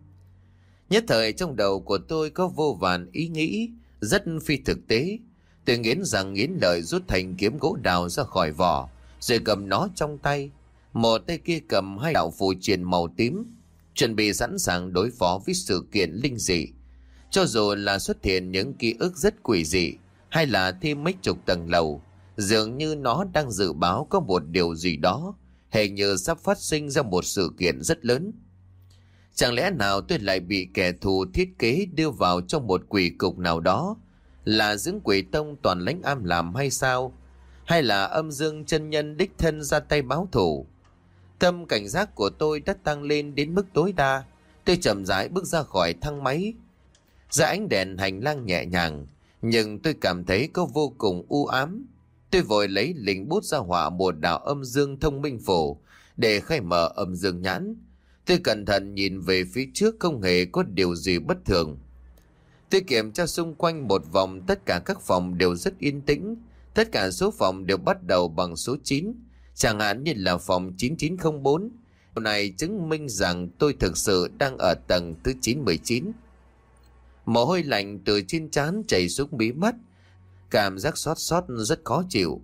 Nhất thời trong đầu của tôi có vô vàn ý nghĩ rất phi thực tế. Tôi nghiến rằng nghiến lợi rút thành kiếm gỗ đào ra khỏi vỏ, rồi cầm nó trong tay. Một tay kia cầm hai đạo phù triện màu tím, chuẩn bị sẵn sàng đối phó với sự kiện linh dị. Cho dù là xuất hiện những ký ức rất quỷ dị, hay là thêm mấy chục tầng lầu, dường như nó đang dự báo có một điều gì đó, hình như sắp phát sinh ra một sự kiện rất lớn. Chẳng lẽ nào tôi lại bị kẻ thù thiết kế đưa vào trong một quỷ cục nào đó? Là dưỡng Quỷ Tông toàn lãnh am làm hay sao? Hay là âm dương chân nhân đích thân ra tay báo thù? Tâm cảnh giác của tôi đã tăng lên đến mức tối đa. Tôi chậm rãi bước ra khỏi thang máy. Ra ánh đèn hành lang nhẹ nhàng, nhưng tôi cảm thấy có vô cùng u ám. Tôi vội lấy linh bút ra họa một đạo âm dương thông minh phổ để khai mở âm dương nhãn. Tôi cẩn thận nhìn về phía trước, không hề có điều gì bất thường. Tôi kiểm tra xung quanh một vòng, tất cả các phòng đều rất yên tĩnh. Tất cả số phòng đều bắt đầu bằng số chín, chẳng hạn như là phòng chín chín không bốn. Điều này chứng minh rằng tôi thực sự đang ở tầng thứ chín một chín. Mồ hôi lạnh từ trên trán chảy xuống mí mắt, cảm giác xót xót rất khó chịu.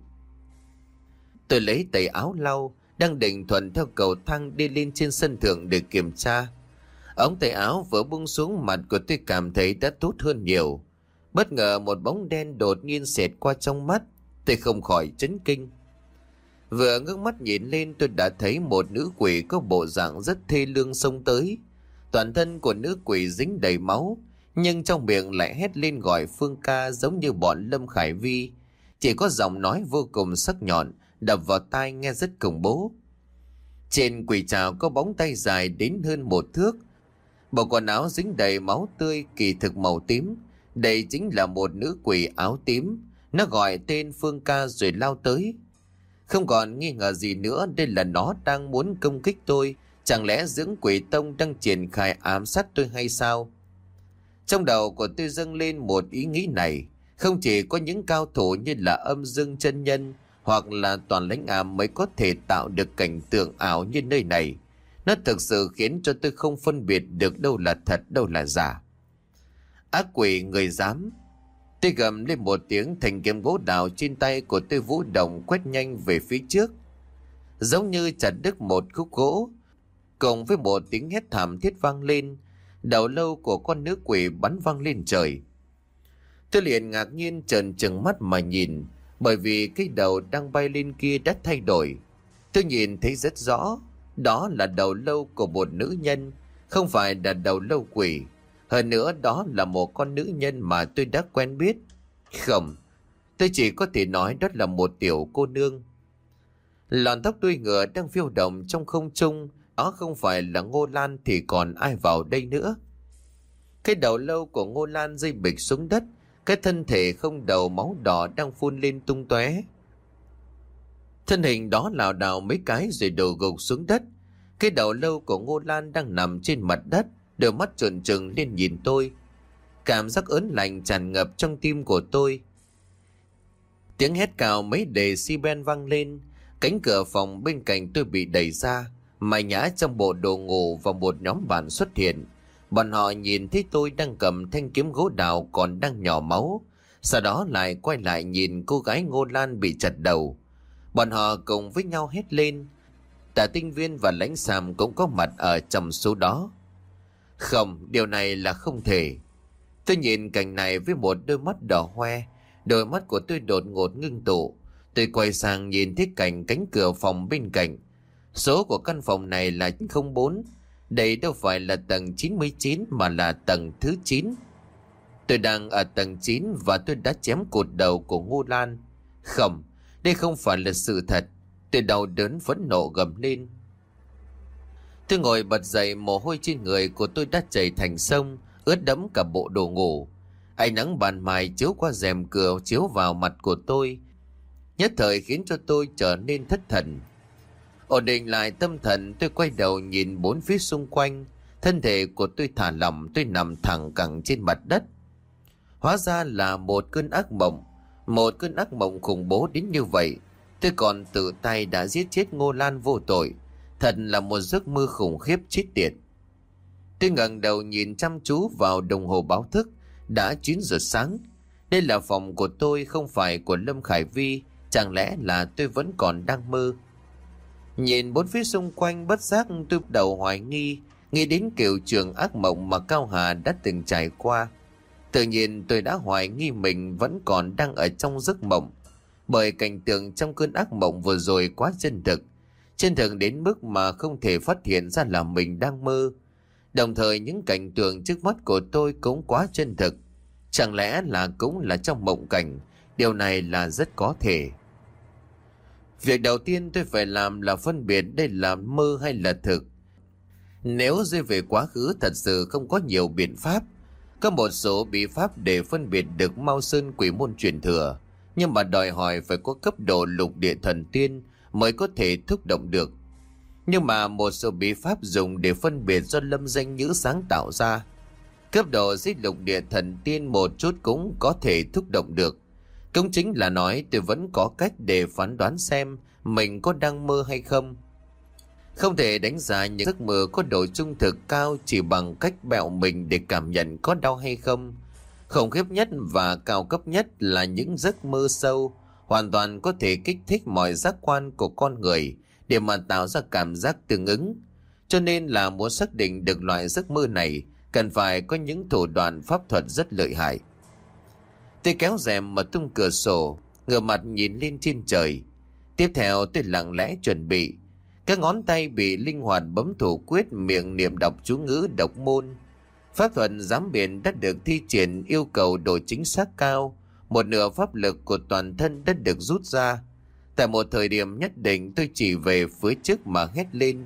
Tôi lấy tay áo lau, đang định thuận theo cầu thang đi lên trên sân thượng để kiểm tra. Ống tay áo vừa buông xuống, mặt của tôi cảm thấy đã tốt hơn nhiều. Bất ngờ một bóng đen đột nhiên xẹt qua trong mắt, tôi không khỏi chấn kinh. Vừa ngước mắt nhìn lên, tôi đã thấy một nữ quỷ có bộ dạng rất thê lương xông tới. Toàn thân của nữ quỷ dính đầy máu, nhưng trong miệng lại hét lên gọi Phương ca, giống như bọn Lâm Khải Vi. Chỉ có giọng nói vô cùng sắc nhọn, đập vào tai nghe rất khủng bố. Trên quỷ trào có bóng tay dài đến hơn một thước, bộ quần áo dính đầy máu tươi, kỳ thực màu tím. Đây chính là một nữ quỷ áo tím. Nó gọi tên Phương ca rồi lao tới. Không còn nghi ngờ gì nữa, đây là nó đang muốn công kích tôi. Chẳng lẽ dưỡng quỷ tông đang triển khai ám sát tôi hay sao? Trong đầu của tôi dâng lên một ý nghĩ này. Không chỉ có những cao thủ như là Âm Dương chân nhân hoặc là Toàn Lãnh Ám mới có thể tạo được cảnh tượng ảo như nơi này. Nó thực sự khiến cho tôi không phân biệt được đâu là thật, đâu là giả. Ác quỷ người dám! Tôi gầm lên một tiếng, thanh kiếm gỗ đào trên tay của tôi vũ động quét nhanh về phía trước, giống như chặt đứt một khúc gỗ. Cùng với một tiếng hét thảm thiết vang lên, đầu lâu của con nữ quỷ bắn văng lên trời. Tôi liền ngạc nhiên trợn trừng mắt mà nhìn, bởi vì cái đầu đang bay lên kia đã thay đổi. Tôi nhìn thấy rất rõ, đó là đầu lâu của một nữ nhân, không phải là đầu lâu quỷ. Hơn nữa đó là một con nữ nhân mà tôi đã quen biết. Không, tôi chỉ có thể nói đó là một tiểu cô nương. Lọn tóc đuôi ngựa đang phiêu động trong không trung, đó không phải là Ngô Lan thì còn ai vào đây nữa. Cái đầu lâu của Ngô Lan rơi bịch xuống đất, cái thân thể không đầu máu đỏ đang phun lên tung tóe. Thân hình đó lảo đảo mấy cái rồi đổ gục xuống đất. Cái đầu lâu của Ngô Lan đang nằm trên mặt đất, đôi mắt trợn trừng lên nhìn tôi. Cảm giác ớn lạnh tràn ngập trong tim của tôi. Tiếng hét cào mấy decibel vang lên. Cánh cửa phòng bên cạnh tôi bị đẩy ra. Mai Nhã trong bộ đồ ngủ và một nhóm bạn xuất hiện. Bọn họ nhìn thấy tôi đang cầm thanh kiếm gỗ đào còn đang nhỏ máu, sau đó lại quay lại nhìn cô gái Ngô Lan bị chặt đầu. Bọn họ cùng với nhau hét lên. Tả Tinh Viên và Lãnh Sàm cũng có mặt ở trong số đó. Không, điều này là không thể. Tôi nhìn cảnh này với một đôi mắt đỏ hoe. Đôi mắt của tôi đột ngột ngưng tụ. Tôi quay sang nhìn thấy cảnh cánh cửa phòng bên cạnh. Số của căn phòng này là chín không bốn. Đây đâu phải là tầng chín mươi chín mà là tầng thứ chín. Tôi đang ở tầng chín và tôi đã chém cột đầu của Ngô Lan. Không, đây không phải là sự thật. Tôi đau đớn phẫn nộ gầm lên. Tôi ngồi bật dậy, mồ hôi trên người của tôi đã chảy thành sông, ướt đẫm cả bộ đồ ngủ. Ánh nắng ban mai chiếu qua rèm cửa chiếu vào mặt của tôi, nhất thời khiến cho tôi trở nên thất thần. Ổn định lại tâm thần, tôi quay đầu nhìn bốn phía xung quanh. Thân thể của tôi thả lỏng, tôi nằm thẳng cẳng trên mặt đất. Hóa ra là một cơn ác mộng. Một cơn ác mộng khủng bố đến như vậy. Tôi còn tự tay đã giết chết Ngô Lan vô tội. Thật là một giấc mơ khủng khiếp chết tiệt. Tôi ngẩng đầu nhìn chăm chú vào đồng hồ báo thức. Đã chín giờ sáng. Đây là phòng của tôi, không phải của Lâm Khải Vi. Chẳng lẽ là tôi vẫn còn đang mơ? Nhìn bốn phía xung quanh, bất giác tôi đầu hoài nghi, nghĩ đến kiểu trường ác mộng mà Cao Hà đã từng trải qua. Tự nhiên tôi đã hoài nghi mình vẫn còn đang ở trong giấc mộng, bởi cảnh tượng trong cơn ác mộng vừa rồi quá chân thực, chân thực đến mức mà không thể phát hiện ra là mình đang mơ. Đồng thời những cảnh tượng trước mắt của tôi cũng quá chân thực. Chẳng lẽ là cũng là trong mộng cảnh? Điều này là rất có thể. Việc đầu tiên tôi phải làm là phân biệt đây là mơ hay là thực. Nếu rơi về quá khứ, thật sự không có nhiều biện pháp. Có một số bí pháp để phân biệt được Mao Sơn Quỷ Môn truyền thừa, nhưng mà đòi hỏi phải có cấp độ lục địa thần tiên mới có thể thúc động được. Nhưng mà một số bí pháp dùng để phân biệt do Lâm Danh Nhữ sáng tạo ra. Cấp độ dưới lục địa thần tiên một chút cũng có thể thúc động được. Cũng chính là nói tôi vẫn có cách để phán đoán xem mình có đang mơ hay không. Không thể đánh giá những giấc mơ có độ trung thực cao chỉ bằng cách bẹo mình để cảm nhận có đau hay không. Khủng khiếp nhất và cao cấp nhất là những giấc mơ sâu, hoàn toàn có thể kích thích mọi giác quan của con người để mà tạo ra cảm giác tương ứng. Cho nên là muốn xác định được loại giấc mơ này, cần phải có những thủ đoạn pháp thuật rất lợi hại. Tôi kéo rèm mà tung cửa sổ, ngửa mặt nhìn lên trên trời. Tiếp theo tôi lặng lẽ chuẩn bị. Các ngón tay bị linh hoạt bấm thủ quyết, miệng niệm đọc chú ngữ độc môn. Pháp thuật giám biển đã được thi triển, yêu cầu độ chính xác cao. Một nửa pháp lực của toàn thân đã được rút ra. Tại một thời điểm nhất định tôi chỉ về phía trước mà hét lên.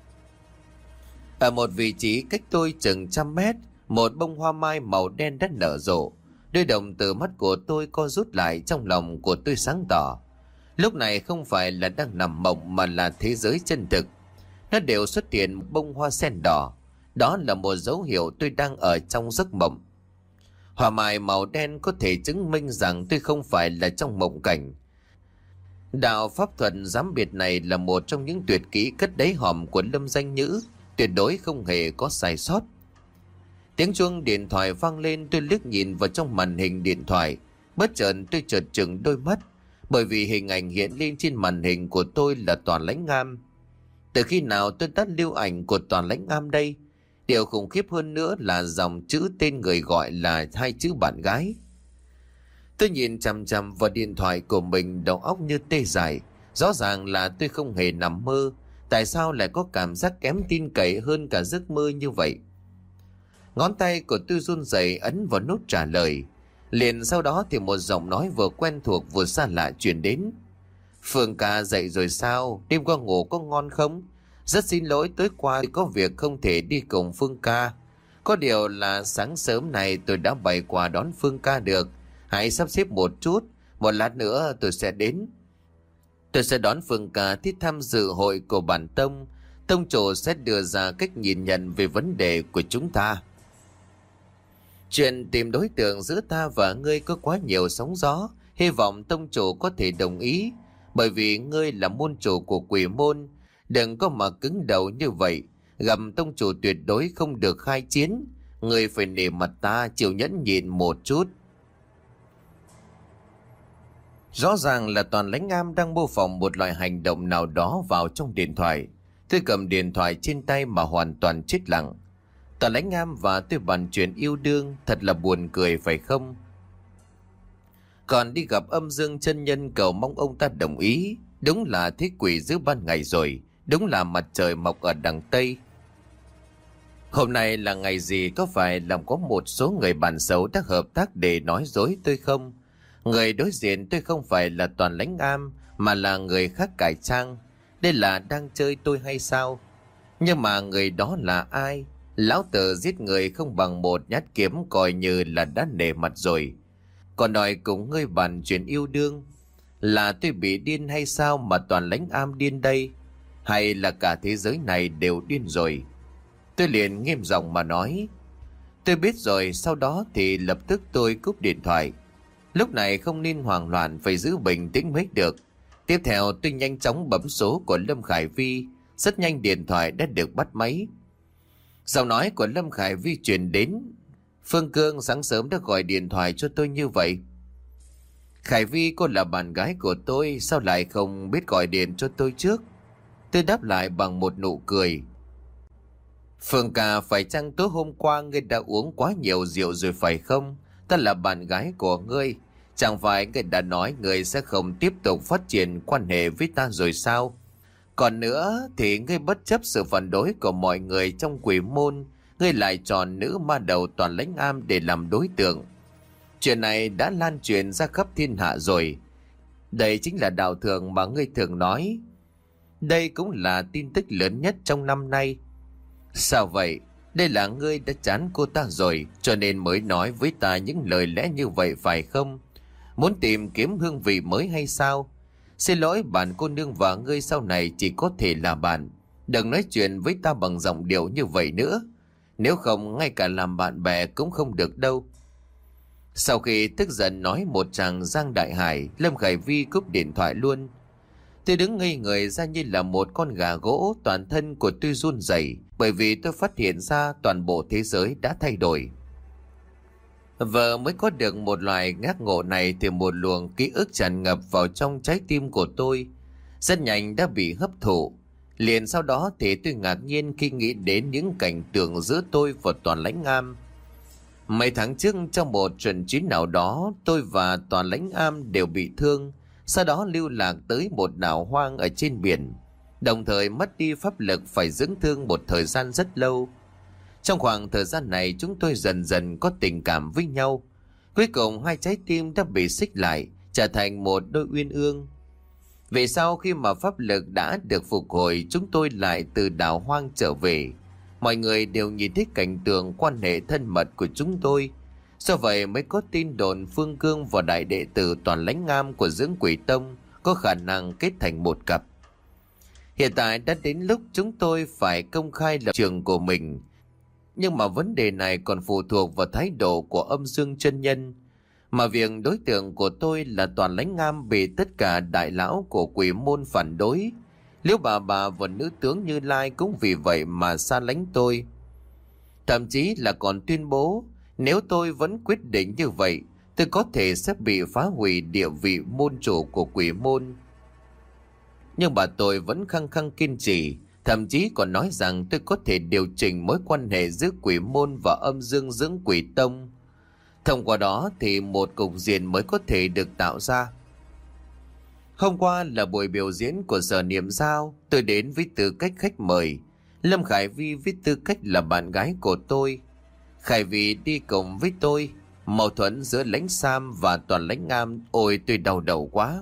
Ở một vị trí cách tôi chừng trăm mét, một bông hoa mai màu đen đã nở rộ. Đôi đồng từ mắt của tôi co rút lại, trong lòng của tôi sáng tỏ. Lúc này không phải là đang nằm mộng mà là thế giới chân thực. Nó đều xuất hiện bông hoa sen đỏ. Đó là một dấu hiệu tôi đang ở trong giấc mộng. Hoa mai màu đen có thể chứng minh rằng tôi không phải là trong mộng cảnh. Đạo pháp thuật giám biệt này là một trong những tuyệt kỹ cất đáy hòm của Lâm Danh Nhữ, tuyệt đối không hề có sai sót. Tiếng chuông điện thoại vang lên, tôi liếc nhìn vào trong màn hình điện thoại. Bất chợt tôi chợt chừng đôi mắt, bởi vì hình ảnh hiện lên trên màn hình của tôi là Toàn Lãnh Am. Từ khi nào tôi tắt lưu ảnh của Toàn Lãnh Am đây? Điều khủng khiếp hơn nữa là dòng chữ tên người gọi là hai chữ bạn gái. Tôi nhìn chằm chằm vào điện thoại của mình, đầu óc như tê dại. Rõ ràng là tôi không hề nằm mơ. Tại sao lại có cảm giác kém tin cậy hơn cả giấc mơ như vậy? Ngón tay của tôi run rẩy ấn vào nút trả lời. Liền sau đó thì một giọng nói vừa quen thuộc vừa xa lạ truyền đến. Phương ca dậy rồi sao? Đêm qua ngủ có ngon không? Rất xin lỗi, tối qua thì có việc không thể đi cùng Phương ca. Có điều là sáng sớm này tôi đã bày quà đón Phương ca được. Hãy sắp xếp một chút, một lát nữa tôi sẽ đến. Tôi sẽ đón Phương ca đi tham dự hội của bản tông. Tông chủ sẽ đưa ra cách nhìn nhận về vấn đề của chúng ta. Chuyện tìm đối tượng giữa ta và ngươi có quá nhiều sóng gió. Hy vọng tông chủ có thể đồng ý. Bởi vì ngươi là môn chủ của Quỷ môn. Đừng có mà cứng đầu như vậy. Gặp tông chủ tuyệt đối không được khai chiến. Ngươi phải nể mặt ta, chịu nhẫn nhịn một chút. Rõ ràng là Toàn Lãnh Am đang mô phỏng một loại hành động nào đó vào trong điện thoại. Tôi cầm điện thoại trên tay mà hoàn toàn chết lặng. Toàn Lãnh Am và tôi bàn chuyện yêu đương, thật là buồn cười phải không? Còn đi gặp Âm Dương chân nhân cầu mong ông ta đồng ý. Đúng là thế quỷ giữa ban ngày rồi. Đúng là mặt trời mọc ở đằng Tây. Hôm nay là ngày gì, có phải là có một số người bạn xấu đã hợp tác để nói dối tôi không? Người đối diện tôi không phải là Toàn Lãnh Am, mà là người khác cải trang. Đây là đang chơi tôi hay sao? Nhưng mà người đó là ai? Lão tử giết người không bằng một nhát kiếm coi như là đã nể mặt rồi. Còn đòi cùng ngươi bàn chuyện yêu đương. Là tôi bị điên hay sao mà Toàn Lãnh Am điên đây? Hay là cả thế giới này đều điên rồi? Tôi liền nghiêm giọng mà nói. Tôi biết rồi. Sau đó thì lập tức tôi cúp điện thoại. Lúc này không nên hoảng loạn, phải giữ bình tĩnh mới được. Tiếp theo tôi nhanh chóng bấm số của Lâm Khải Vi. Rất nhanh điện thoại đã được bắt máy. Giọng nói của Lâm Khải Vi truyền đến. Phương Cương sáng sớm đã gọi điện thoại cho tôi như vậy. Khải Vi, cô là bạn gái của tôi, sao lại không biết gọi điện cho tôi trước? Tôi đáp lại bằng một nụ cười. Phương ca, phải chăng tối hôm qua ngươi đã uống quá nhiều rượu rồi phải không? Ta là bạn gái của ngươi. Chẳng phải ngươi đã nói ngươi sẽ không tiếp tục phát triển quan hệ với ta rồi sao? Còn nữa thì ngươi bất chấp sự phản đối của mọi người trong Quỷ môn, ngươi lại chọn nữ ma đầu Toàn Lãnh Am để làm đối tượng. Chuyện này đã lan truyền ra khắp thiên hạ rồi. Đây chính là đạo thường mà ngươi thường nói. Đây cũng là tin tức lớn nhất trong năm nay. Sao vậy? Đây là ngươi đã chán cô ta rồi, cho nên mới nói với ta những lời lẽ như vậy phải không? Muốn tìm kiếm hương vị mới hay sao? Xin lỗi, bạn cô nương và ngươi sau này chỉ có thể là bạn. Đừng nói chuyện với ta bằng giọng điệu như vậy nữa. Nếu không ngay cả làm bạn bè cũng không được đâu. Sau khi tức giận nói một tràng Giang Đại Hải, Lâm Khải Vi cúp điện thoại luôn. Tôi đứng ngây người ra như là một con gà gỗ, toàn thân của tôi run rẩy bởi vì tôi phát hiện ra toàn bộ thế giới đã thay đổi. Vợ mới có được một loài ngác ngộ này thì một luồng ký ức tràn ngập vào trong trái tim của tôi, rất nhanh đã bị hấp thụ. Liền sau đó thì tôi ngạc nhiên khi nghĩ đến những cảnh tượng giữa tôi và Toàn Lãnh Am. Mấy tháng trước trong một trận chiến nào đó, tôi và Toàn Lãnh Am đều bị thương, sau đó lưu lạc tới một đảo hoang ở trên biển, đồng thời mất đi pháp lực phải dưỡng thương một thời gian rất lâu. Trong khoảng thời gian này chúng tôi dần dần có tình cảm với nhau. Cuối cùng hai trái tim đã bị xích lại, trở thành một đôi uyên ương. Về sau khi mà pháp lực đã được phục hồi, chúng tôi lại từ đảo hoang trở về. Mọi người đều nhìn thấy cảnh tượng quan hệ thân mật của chúng tôi. Do vậy mới có tin đồn Phương Cương và đại đệ tử Toàn Lãnh Am của Dưỡng Quỷ Tông có khả năng kết thành một cặp. Hiện tại đã đến lúc chúng tôi phải công khai lập trường của mình. Nhưng mà vấn đề này còn phụ thuộc vào thái độ của Âm Dương chân nhân. Mà việc đối tượng của tôi là Toàn Lãnh Am bị tất cả đại lão của Quỷ môn phản đối. Liễu bà bà và nữ tướng Như Lai cũng vì vậy mà xa lánh tôi. Thậm chí là còn tuyên bố nếu tôi vẫn quyết định như vậy, tôi có thể sẽ bị phá hủy địa vị môn chủ của Quỷ môn. Nhưng bà tôi vẫn khăng khăng kiên trì, thậm chí còn nói rằng tôi có thể điều chỉnh mối quan hệ giữa Quỷ môn và Âm Dương Dưỡng Quỷ Tông. Thông qua đó thì một cục diện mới có thể được tạo ra. Hôm qua là buổi biểu diễn của Sở Niệm Giao, tôi đến với tư cách khách mời. Lâm Khải Vi với tư cách là bạn gái của tôi. Khải Vi đi cùng với tôi. Mâu thuẫn giữa Lãnh Sam và Toàn Lãnh Am, ôi tôi đau đầu quá.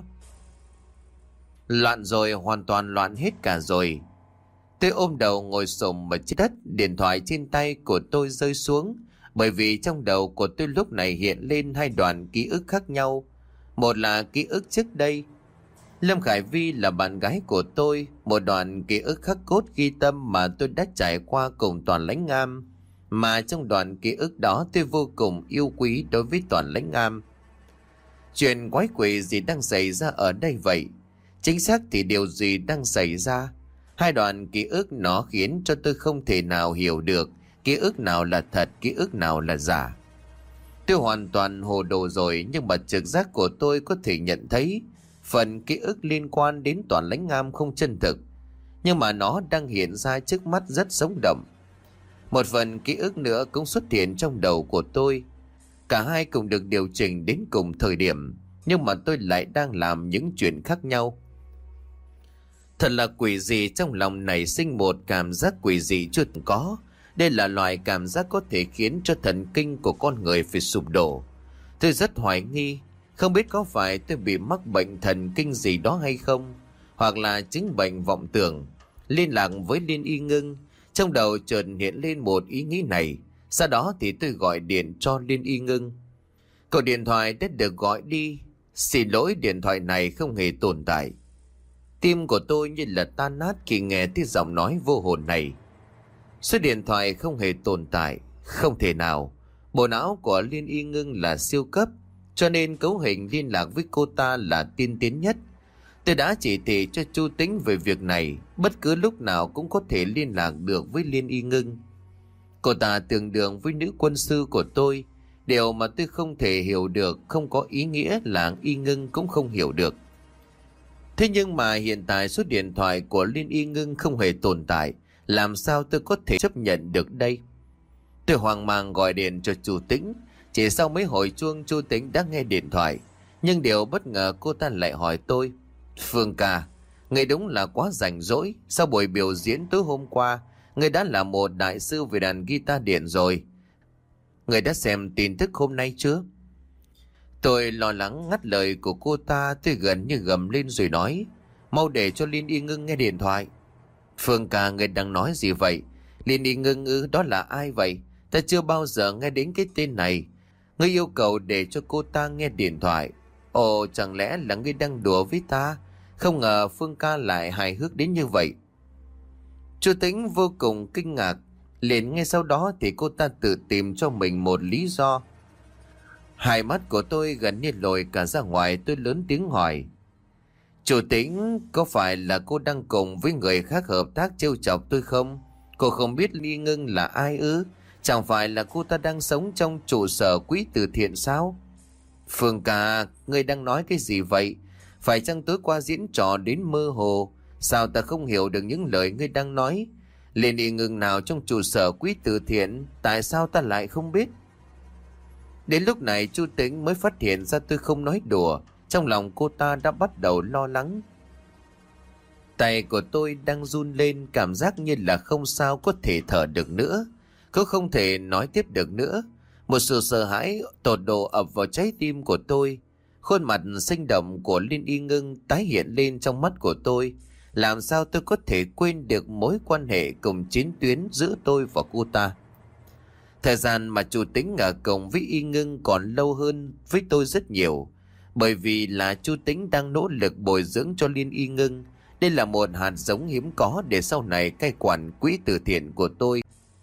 Loạn rồi, hoàn toàn loạn hết cả rồi. Tôi ôm đầu ngồi xổm ở trên đất, điện thoại trên tay của tôi rơi xuống. Bởi vì trong đầu của tôi lúc này hiện lên hai đoạn ký ức khác nhau. Một là ký ức trước đây, Lâm Khải Vi là bạn gái của tôi, một đoạn ký ức khắc cốt ghi tâm mà tôi đã trải qua cùng Toàn Lãnh Am. Mà trong đoạn ký ức đó tôi vô cùng yêu quý đối với Toàn Lãnh Am. Chuyện quái quỷ gì đang xảy ra ở đây vậy? Chính xác thì điều gì đang xảy ra? Hai đoạn ký ức nó khiến cho tôi không thể nào hiểu được ký ức nào là thật, ký ức nào là giả. Tôi hoàn toàn hồ đồ rồi, nhưng mà trực giác của tôi có thể nhận thấy phần ký ức liên quan đến Toàn Lãnh Am không chân thực, nhưng mà nó đang hiện ra trước mắt rất sống động. Một phần ký ức nữa cũng xuất hiện trong đầu của tôi. Cả hai cùng được điều chỉnh đến cùng thời điểm, nhưng mà tôi lại đang làm những chuyện khác nhau. Thật là quỷ dị, trong lòng nảy sinh một cảm giác quỷ dị chưa từng có. Đây là loại cảm giác có thể khiến cho thần kinh của con người phải sụp đổ. Tôi rất hoài nghi, không biết có phải tôi bị mắc bệnh thần kinh gì đó hay không, hoặc là chứng bệnh vọng tưởng. Liên lạc với Liên Y Ngưng, trong đầu chợt hiện lên một ý nghĩ này. Sau đó thì tôi gọi điện cho Liên Y Ngưng. Cậu điện thoại đã được gọi đi. Xin lỗi, điện thoại này không hề tồn tại. Tim của tôi như là tan nát khi nghe tiếng giọng nói vô hồn này. Số điện thoại không hề tồn tại, không thể nào. Bộ não của Liên Y Ngưng là siêu cấp, cho nên cấu hình liên lạc với cô ta là tiên tiến nhất. Tôi đã chỉ thị cho Chu Tĩnh về việc này, bất cứ lúc nào cũng có thể liên lạc được với Liên Y Ngưng. Cô ta tương đương với nữ quân sư của tôi, điều mà tôi không thể hiểu được, không có ý nghĩa là Y Ngưng cũng không hiểu được. Thế nhưng mà hiện tại số điện thoại của Liên Y Ngưng không hề tồn tại, làm sao tôi có thể chấp nhận được đây? Tôi hoang mang gọi điện cho Chu Tĩnh. Chỉ sau mấy hồi chuông, Chu Tĩnh đã nghe điện thoại. Nhưng điều bất ngờ, cô ta lại hỏi tôi: Phương ca, người đúng là quá rảnh rỗi. Sau buổi biểu diễn tối hôm qua, người đã là một đại sư về đàn guitar điện rồi. Người đã xem tin tức hôm nay chưa? Tôi lo lắng ngắt lời của cô ta. Tôi gần như gầm lên rồi nói: Mau để cho Liên Y Ngưng nghe điện thoại. Phương ca, người đang nói gì vậy? Liên Y Ngưng ư? Đó là ai vậy? Ta chưa bao giờ nghe đến cái tên này. Ngươi yêu cầu để cho cô ta nghe điện thoại. Ồ, chẳng lẽ là ngươi đang đùa với ta? Không ngờ Phương ca lại hài hước đến như vậy. Chu Tĩnh vô cùng kinh ngạc. Liền ngay sau đó thì cô ta tự tìm cho mình một lý do. Hai mắt của tôi gần như lồi cả ra ngoài, tôi lớn tiếng hỏi. Chủ Tĩnh, có phải là cô đang cùng với người khác hợp tác trêu chọc tôi không? Cô không biết Ly Ngưng là ai ư? Chẳng phải là cô ta đang sống trong trụ sở quỹ từ thiện sao? Phương ca, ngươi đang nói cái gì vậy? Phải chăng tối qua diễn trò đến mơ hồ? Sao ta không hiểu được những lời ngươi đang nói? Liên Y Ngưng nào trong trụ sở quỹ từ thiện? Tại sao ta lại không biết? Đến lúc này Chu Tĩnh mới phát hiện ra tôi không nói đùa. Trong lòng cô ta đã bắt đầu lo lắng. Tay của tôi đang run lên, cảm giác như là không sao có thể thở được nữa. Cô không thể nói tiếp được nữa. Một sự sợ hãi tột độ ập vào trái tim của tôi. Khuôn mặt sinh động của Liên Y Ngưng tái hiện lên trong mắt của tôi. Làm sao tôi có thể quên được mối quan hệ cùng chiến tuyến giữa tôi và cô ta. Thời gian mà Chu Tĩnh ở cùng với Y Ngưng còn lâu hơn với tôi rất nhiều. Bởi vì là Chu Tĩnh đang nỗ lực bồi dưỡng cho Liên Y Ngưng. Đây là một hạt giống hiếm có để sau này cai quản quỹ từ thiện của tôi.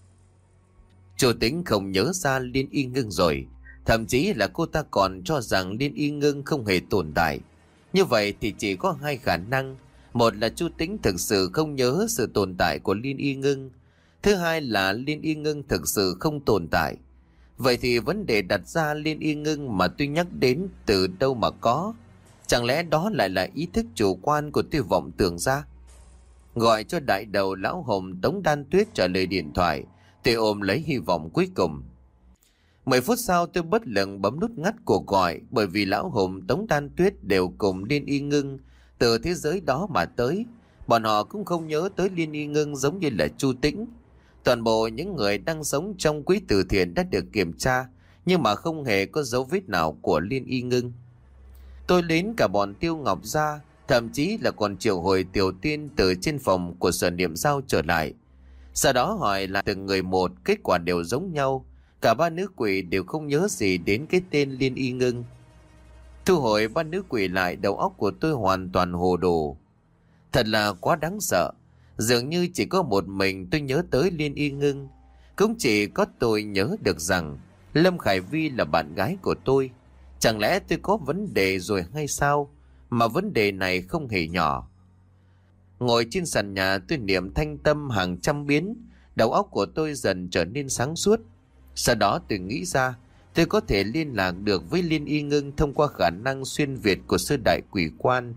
Chu Tĩnh không nhớ ra Liên Y Ngưng rồi. Thậm chí là cô ta còn cho rằng Liên Y Ngưng không hề tồn tại. Như vậy thì chỉ có hai khả năng. Một là Chu Tĩnh thực sự không nhớ sự tồn tại của Liên Y Ngưng. Thứ hai là Liên Y Ngưng thực sự không tồn tại. Vậy thì vấn đề đặt ra Liên Y Ngưng mà tôi nhắc đến từ đâu mà có? Chẳng lẽ đó lại là ý thức chủ quan của tôi vọng tưởng ra? Gọi cho đại đầu lão Hồng Tống Đan Tuyết trả lời điện thoại. Tôi ôm lấy hy vọng cuối cùng. Mười phút sau tôi bất lực bấm nút ngắt cuộc gọi. Bởi vì lão Hồng Tống Đan Tuyết đều cùng Liên Y Ngưng từ thế giới đó mà tới. Bọn họ cũng không nhớ tới Liên Y Ngưng giống như là Chu Tĩnh. Toàn bộ những người đang sống trong quỹ từ thiện đã được kiểm tra, nhưng mà không hề có dấu vết nào của Liên Y Ngưng. Tôi đến cả bọn Tiêu Ngọc ra, thậm chí là còn triệu hồi Tiểu Tiên từ trên phòng của Sở Niệm Giao trở lại. Sau đó hỏi là từng người một, kết quả đều giống nhau. Cả ba nữ quỷ đều không nhớ gì đến cái tên Liên Y Ngưng. Thu hồi ba nữ quỷ lại, đầu óc của tôi hoàn toàn hồ đồ. Thật là quá đáng sợ. Dường như chỉ có một mình tôi nhớ tới Liên Y Ngưng. Cũng chỉ có tôi nhớ được rằng Lâm Khải Vi là bạn gái của tôi. Chẳng lẽ tôi có vấn đề rồi hay sao? Mà vấn đề này không hề nhỏ. Ngồi trên sàn nhà tôi niệm thanh tâm hàng trăm biến. Đầu óc của tôi dần trở nên sáng suốt. Sau đó tôi nghĩ ra tôi có thể liên lạc được với Liên Y Ngưng thông qua khả năng xuyên Việt của sư đại quỷ quan.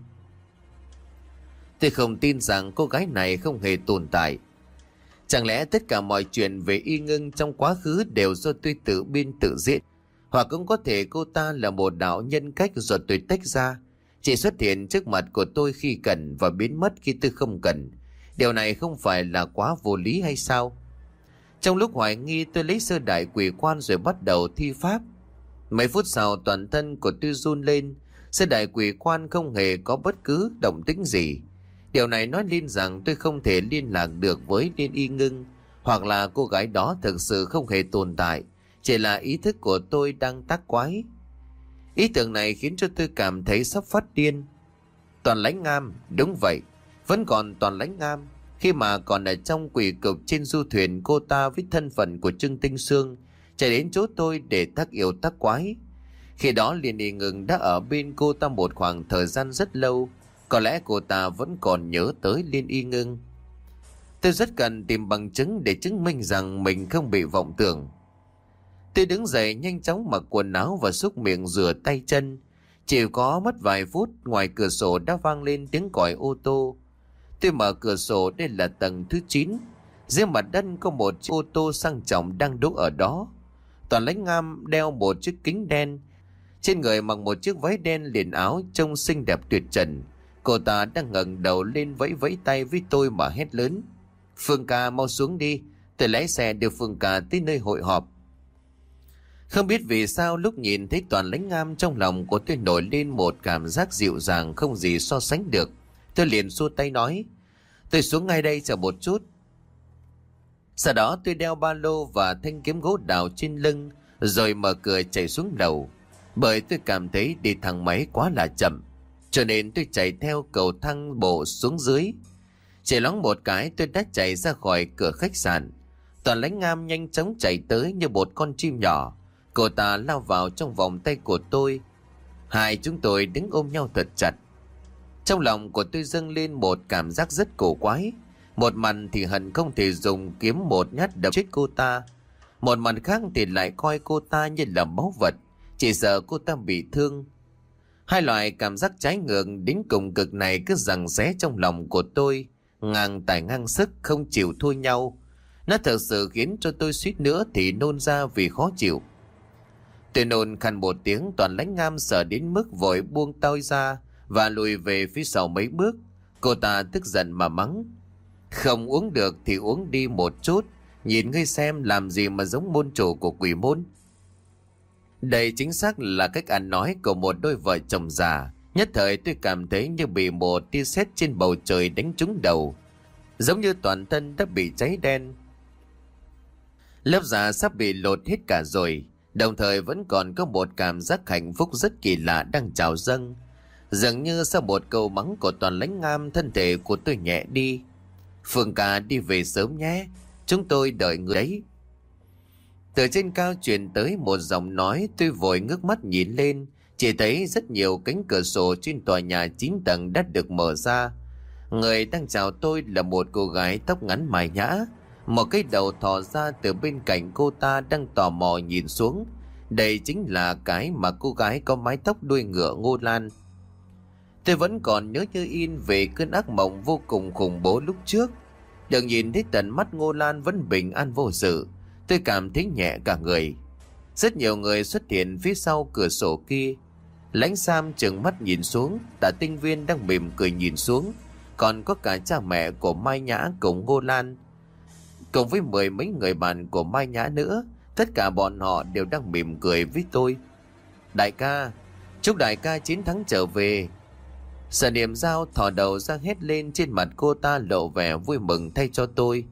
Tôi không tin rằng cô gái này không hề tồn tại. Chẳng lẽ tất cả mọi chuyện về Y Ngưng trong quá khứ đều do tôi tự biên tự diễn? Hoặc cũng có thể cô ta là một đạo nhân cách do tôi tách ra, chỉ xuất hiện trước mặt của tôi khi cần và biến mất khi tôi không cần. Điều này không phải là quá vô lý hay sao? Trong lúc hoài nghi, tôi lấy sơ đại quỷ quan rồi bắt đầu thi pháp. Mấy phút sau toàn thân của tôi run lên. Sơ đại quỷ quan không hề có bất cứ động tĩnh gì. Điều này nói lên rằng tôi không thể liên lạc được với Liên Y Ngưng, hoặc là cô gái đó thực sự không hề tồn tại, chỉ là ý thức của tôi đang tác quái. Ý tưởng này khiến cho tôi cảm thấy sắp phát điên. Toàn Lãnh Ngam, đúng vậy, vẫn còn Toàn Lãnh Ngam. Khi mà còn ở trong quỷ cực trên du thuyền, cô ta với thân phận của Trương Tinh Sương chạy đến chỗ tôi để tác yêu tác quái. Khi đó Liên Y Ngưng đã ở bên cô ta một khoảng thời gian rất lâu. Có lẽ cô ta vẫn còn nhớ tới Liên Y Ngưng. Tôi rất cần tìm bằng chứng để chứng minh rằng mình không bị vọng tưởng. Tôi đứng dậy nhanh chóng mặc quần áo và xúc miệng rửa tay chân. Chỉ có mất vài phút, ngoài cửa sổ đã vang lên tiếng còi ô tô. Tôi mở cửa sổ, đây là tầng thứ chín. Dưới mặt đất có một chiếc ô tô sang trọng đang đỗ ở đó. Toàn Lãnh Ngam đeo một chiếc kính đen. Trên người mặc một chiếc váy đen liền áo trông xinh đẹp tuyệt trần. Cô ta đang ngẩng đầu lên vẫy vẫy tay với tôi mà hét lớn. Phương ca mau xuống đi, tôi lái xe đưa Phương ca tới nơi hội họp. Không biết vì sao lúc nhìn thấy Toàn Lãnh Ngam, trong lòng của tôi nổi lên một cảm giác dịu dàng không gì so sánh được. Tôi liền xua tay nói, tôi xuống ngay đây chờ một chút. Sau đó tôi đeo ba lô và thanh kiếm gỗ đào trên lưng, rồi mở cửa chạy xuống lầu. Bởi tôi cảm thấy đi thang máy quá là chậm, cho nên tôi chạy theo cầu thang bộ xuống dưới. Chỉ loáng một cái tôi đã chạy ra khỏi cửa khách sạn. Toàn Lãnh Ngam nhanh chóng chạy tới như một con chim nhỏ. Cô ta lao vào trong vòng tay của tôi. Hai chúng tôi đứng ôm nhau thật chặt. Trong lòng của tôi dâng lên một cảm giác rất cổ quái. Một mặt thì hận không thể dùng kiếm một nhát đập chết cô ta. Một mặt khác thì lại coi cô ta như là báu vật, chỉ sợ cô ta bị thương. Hai loại cảm giác trái ngược đến cùng cực này cứ giằng xé trong lòng của tôi, ngang tài ngang sức không chịu thua nhau. Nó thật sự khiến cho tôi suýt nữa thì nôn ra vì khó chịu. Tôi nôn khăn một tiếng. Toàn Lãnh Ngam sợ đến mức vội buông tôi ra và lùi về phía sau mấy bước. Cô ta tức giận mà mắng: "Không uống được thì uống đi một chút, nhìn ngươi xem làm gì mà giống môn chủ của quỷ môn." Đây chính xác là cách ăn nói của một đôi vợ chồng già. Nhất thời tôi cảm thấy như bị một tia sét trên bầu trời đánh trúng đầu, giống như toàn thân đã bị cháy đen. Lớp da sắp bị lột hết cả rồi, đồng thời vẫn còn có một cảm giác hạnh phúc rất kỳ lạ đang trào dâng. Dường như sau một câu mắng của Toàn Lãnh Ngam, thân thể của tôi nhẹ đi. "Phương ca đi về sớm nhé, chúng tôi đợi người đấy." Từ trên cao truyền tới một giọng nói. Tôi vội ngước mắt nhìn lên, chỉ thấy rất nhiều cánh cửa sổ trên tòa nhà chín tầng đã được mở ra. Người đang chào tôi là một cô gái tóc ngắn mài nhã. Một cái đầu thò ra từ bên cạnh cô ta đang tò mò nhìn xuống. Đây chính là cái mà cô gái có mái tóc đuôi ngựa Ngô Lan. Tôi vẫn còn nhớ như in về cơn ác mộng vô cùng khủng bố lúc trước. Được nhìn thấy tận mắt Ngô Lan vẫn bình an vô sự, tôi cảm thấy nhẹ cả người. Rất nhiều người xuất hiện phía sau cửa sổ kia. Lãnh Sam trừng mắt nhìn xuống. Tạ Tinh Viên đang mỉm cười nhìn xuống. Còn có cả cha mẹ của Mai Nhã cùng Ngô Lan, cùng với mười mấy người bạn của Mai Nhã nữa. Tất cả bọn họ đều đang mỉm cười với tôi. "Đại ca, chúc đại ca chiến thắng trở về." Sở Niệm Dao thò đầu ra hét lên, trên mặt cô ta lộ vẻ vui mừng thay cho tôi.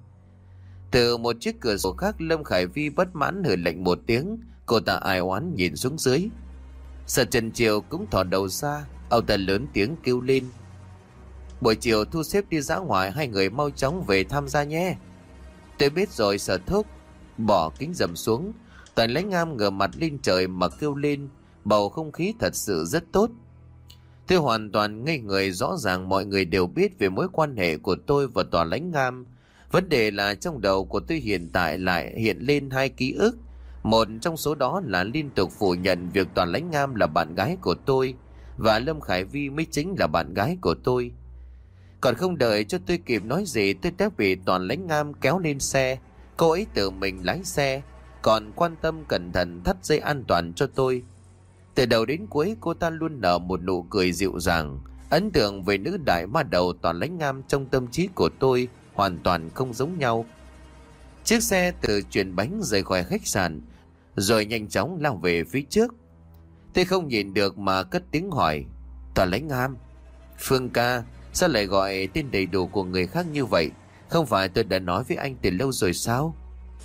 Từ một chiếc cửa sổ khác, Lâm Khải Vi bất mãn hừ lạnh một tiếng. Cô ta ai oán nhìn xuống dưới. Sở Trần Triều cũng thò đầu ra. Ông ta lớn tiếng kêu lên: "Buổi chiều thu xếp đi dã ngoại, hai người mau chóng về tham gia nhé." "Tôi biết rồi Sở thúc." Bỏ kính rầm xuống, Toàn Lãnh Ngam ngửa mặt lên trời mà kêu lên. Bầu không khí thật sự rất tốt. Tôi hoàn toàn ngây người. Rõ ràng mọi người đều biết về mối quan hệ của tôi và Toàn Lãnh Ngam. Vấn đề là trong đầu của tôi hiện tại lại hiện lên hai ký ức. Một trong số đó là liên tục phủ nhận việc Toàn Lãnh Ngam là bạn gái của tôi, và Lâm Khải Vi mới chính là bạn gái của tôi. Còn không đợi cho tôi kịp nói gì, tôi đã bị Toàn Lãnh Ngam kéo lên xe. Cô ấy tự mình lái xe, còn quan tâm cẩn thận thắt dây an toàn cho tôi. Từ đầu đến cuối cô ta luôn nở một nụ cười dịu dàng. Ấn tượng về nữ đại ma đầu Toàn Lãnh Ngam trong tâm trí của tôi hoàn toàn không giống nhau. Chiếc xe từ chuyển bánh rời khỏi khách sạn, rồi nhanh chóng lao về phía trước. Tôi không nhìn được mà cất tiếng hỏi: "Toàn Lãnh Ngam, Phương ca, sao lại gọi tên đầy đủ của người khác như vậy? Không phải tôi đã nói với anh từ lâu rồi sao?"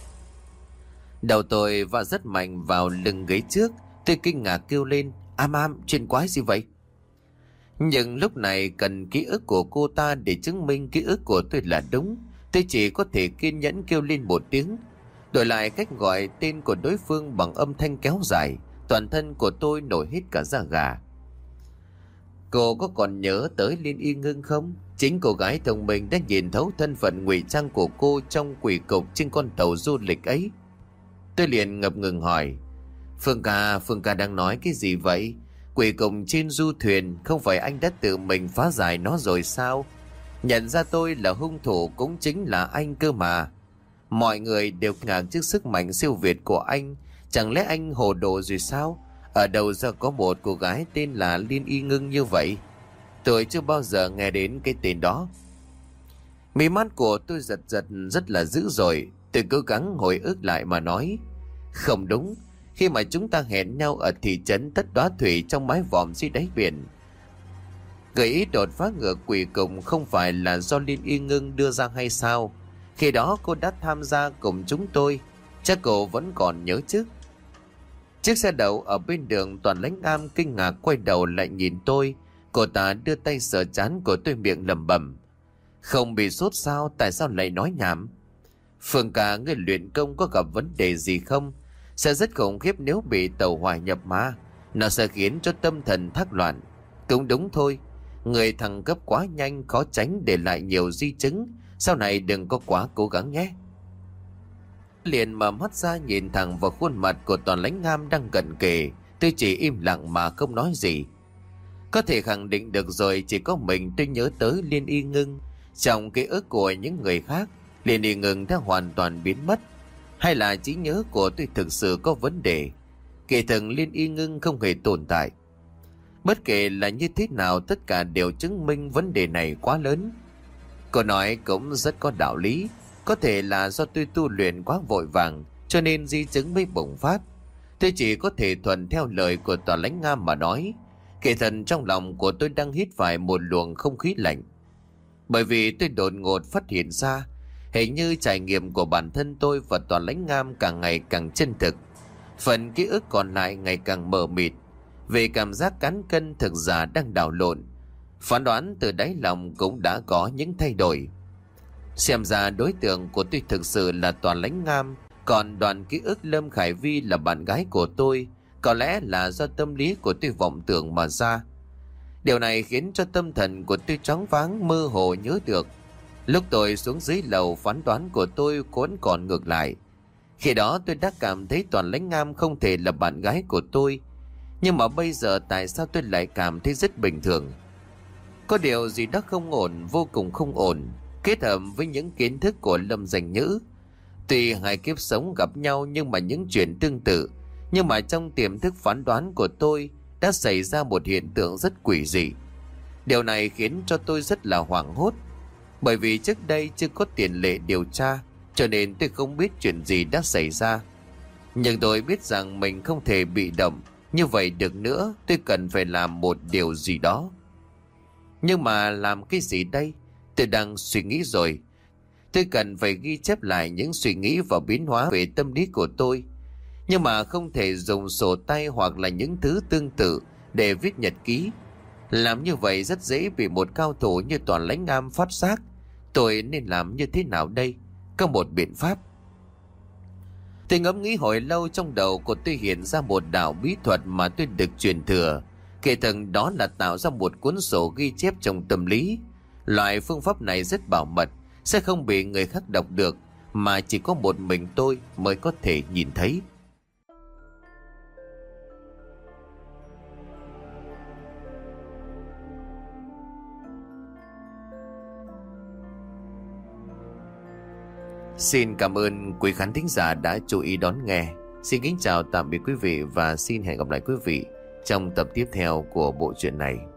Đầu tôi va rất mạnh vào lưng ghế trước. Tôi kinh ngạc kêu lên: "Am am, chuyện quái gì vậy?" Nhưng lúc này cần ký ức của cô ta để chứng minh ký ức của tôi là đúng. Tôi chỉ có thể kiên nhẫn kêu lên một tiếng, đổi lại cách gọi tên của đối phương bằng âm thanh kéo dài. Toàn thân của tôi nổi hết cả da gà. "Cô có còn nhớ tới Liên Y Ngưng không? Chính cô gái thông minh đã nhìn thấu thân phận ngụy trang của cô trong quỷ cục trên con tàu du lịch ấy." Tôi liền ngập ngừng hỏi: "Phương ca, Phương ca đang nói cái gì vậy? Quỷ cục trên du thuyền, không phải anh đã tự mình phá giải nó rồi sao? Nhận ra tôi là hung thủ cũng chính là anh cơ mà. Mọi người đều ngạc trước sức mạnh siêu việt của anh. Chẳng lẽ anh hồ đồ rồi sao? Ở đâu ra có một cô gái tên là Liên Y Ngưng như vậy? Tôi chưa bao giờ nghe đến cái tên đó." Mí mắt của tôi giật giật rất là dữ dội. Tôi cố gắng hồi ức lại mà nói: "Không đúng. Khi mà chúng ta hẹn nhau ở thị trấn Tất Đóa Thủy trong mái vòm dưới đáy biển, gợi ý đột phá ngựa quỷ cùng không phải là do Liên Y Ngưng đưa ra hay sao? Khi đó cô đã tham gia cùng chúng tôi, chắc cô vẫn còn nhớ chứ?" Chiếc xe đậu ở bên đường. Toàn Lãnh Ngam kinh ngạc quay đầu lại nhìn tôi. Cô ta đưa tay sờ trán của tôi, miệng lẩm bẩm: "Không bị sốt sao? Tại sao lại nói nhảm?" Phương ca, người luyện công có gặp vấn đề gì không? Sẽ rất khủng khiếp nếu bị tẩu hỏa nhập ma. Nó sẽ khiến cho tâm thần thác loạn. Cũng đúng thôi. Người thăng cấp quá nhanh khó tránh để lại nhiều di chứng. Sau này đừng có quá cố gắng nhé. Liền mở mắt ra nhìn thẳng vào khuôn mặt của Toàn Lãnh Ngam đang cận kề. Tôi chỉ im lặng mà không nói gì. Có thể khẳng định được rồi, chỉ có mình tôi nhớ tới Liên Y Ngưng. Trong ký ức của những người khác, Liên Y Ngưng đã hoàn toàn biến mất. Hay là trí nhớ của tôi thực sự có vấn đề? Kỳ thực Liên Y Ngưng không hề tồn tại. Bất kể là như thế nào, tất cả đều chứng minh vấn đề này quá lớn. Cô nói cũng rất có đạo lý. Có thể là do tôi tu luyện quá vội vàng, cho nên di chứng mới bùng phát. Tôi chỉ có thể thuận theo lời của Tòa Lãnh Ngam mà nói. Kỳ thật trong lòng của tôi đang hít phải một luồng không khí lạnh. Bởi vì tôi đột ngột phát hiện ra, hình như trải nghiệm của bản thân tôi và Tòa Lãnh Ngam càng ngày càng chân thực. Phần ký ức còn lại ngày càng mờ mịt. Về cảm giác cán cân thực giả đang đảo lộn. Phán đoán từ đáy lòng cũng đã có những thay đổi. Xem ra đối tượng của tôi thực sự là Tòa Lãnh Ngam. Còn đoạn ký ức Lâm Khải Vi là bạn gái của tôi, có lẽ là do tâm lý của tôi vọng tưởng mà ra. Điều này khiến cho tâm thần của tôi choáng váng, mơ hồ nhớ được. Lúc tôi xuống dưới lầu, phán đoán của tôi vẫn còn ngược lại. Khi đó tôi đã cảm thấy Toàn Lãnh Ngam không thể là bạn gái của tôi. Nhưng mà bây giờ tại sao tôi lại cảm thấy rất bình thường? Có điều gì đó không ổn, vô cùng không ổn. Kết hợp với những kiến thức của Lâm Danh Nhữ, tuy hai kiếp sống gặp nhau nhưng mà những chuyện tương tự. Nhưng mà trong tiềm thức phán đoán của tôi đã xảy ra một hiện tượng rất quỷ dị. Điều này khiến cho tôi rất là hoảng hốt. Bởi vì trước đây chưa có tiền lệ điều tra, cho nên tôi không biết chuyện gì đã xảy ra. Nhưng tôi biết rằng mình không thể bị động như vậy được nữa. Tôi cần phải làm một điều gì đó. Nhưng mà làm cái gì đây? Tôi đang suy nghĩ rồi. Tôi cần phải ghi chép lại những suy nghĩ và biến hóa về tâm lý của tôi. Nhưng mà không thể dùng sổ tay hoặc là những thứ tương tự để viết nhật ký. Làm như vậy rất dễ bị một cao thủ như Toàn Lãnh Ngam phát giác. Tôi nên làm như thế nào đây? Có một biện pháp. Tôi ngẫm nghĩ hồi lâu, trong đầu của tôi hiện ra một đạo bí thuật mà tôi được truyền thừa. Kể thần đó là tạo ra một cuốn sổ ghi chép trong tâm lý. Loại phương pháp này rất bảo mật, sẽ không bị người khác đọc được, mà chỉ có một mình tôi mới có thể nhìn thấy. Xin cảm ơn quý khán thính giả đã chú ý đón nghe. Xin kính chào tạm biệt quý vị và xin hẹn gặp lại quý vị trong tập tiếp theo của bộ truyện này.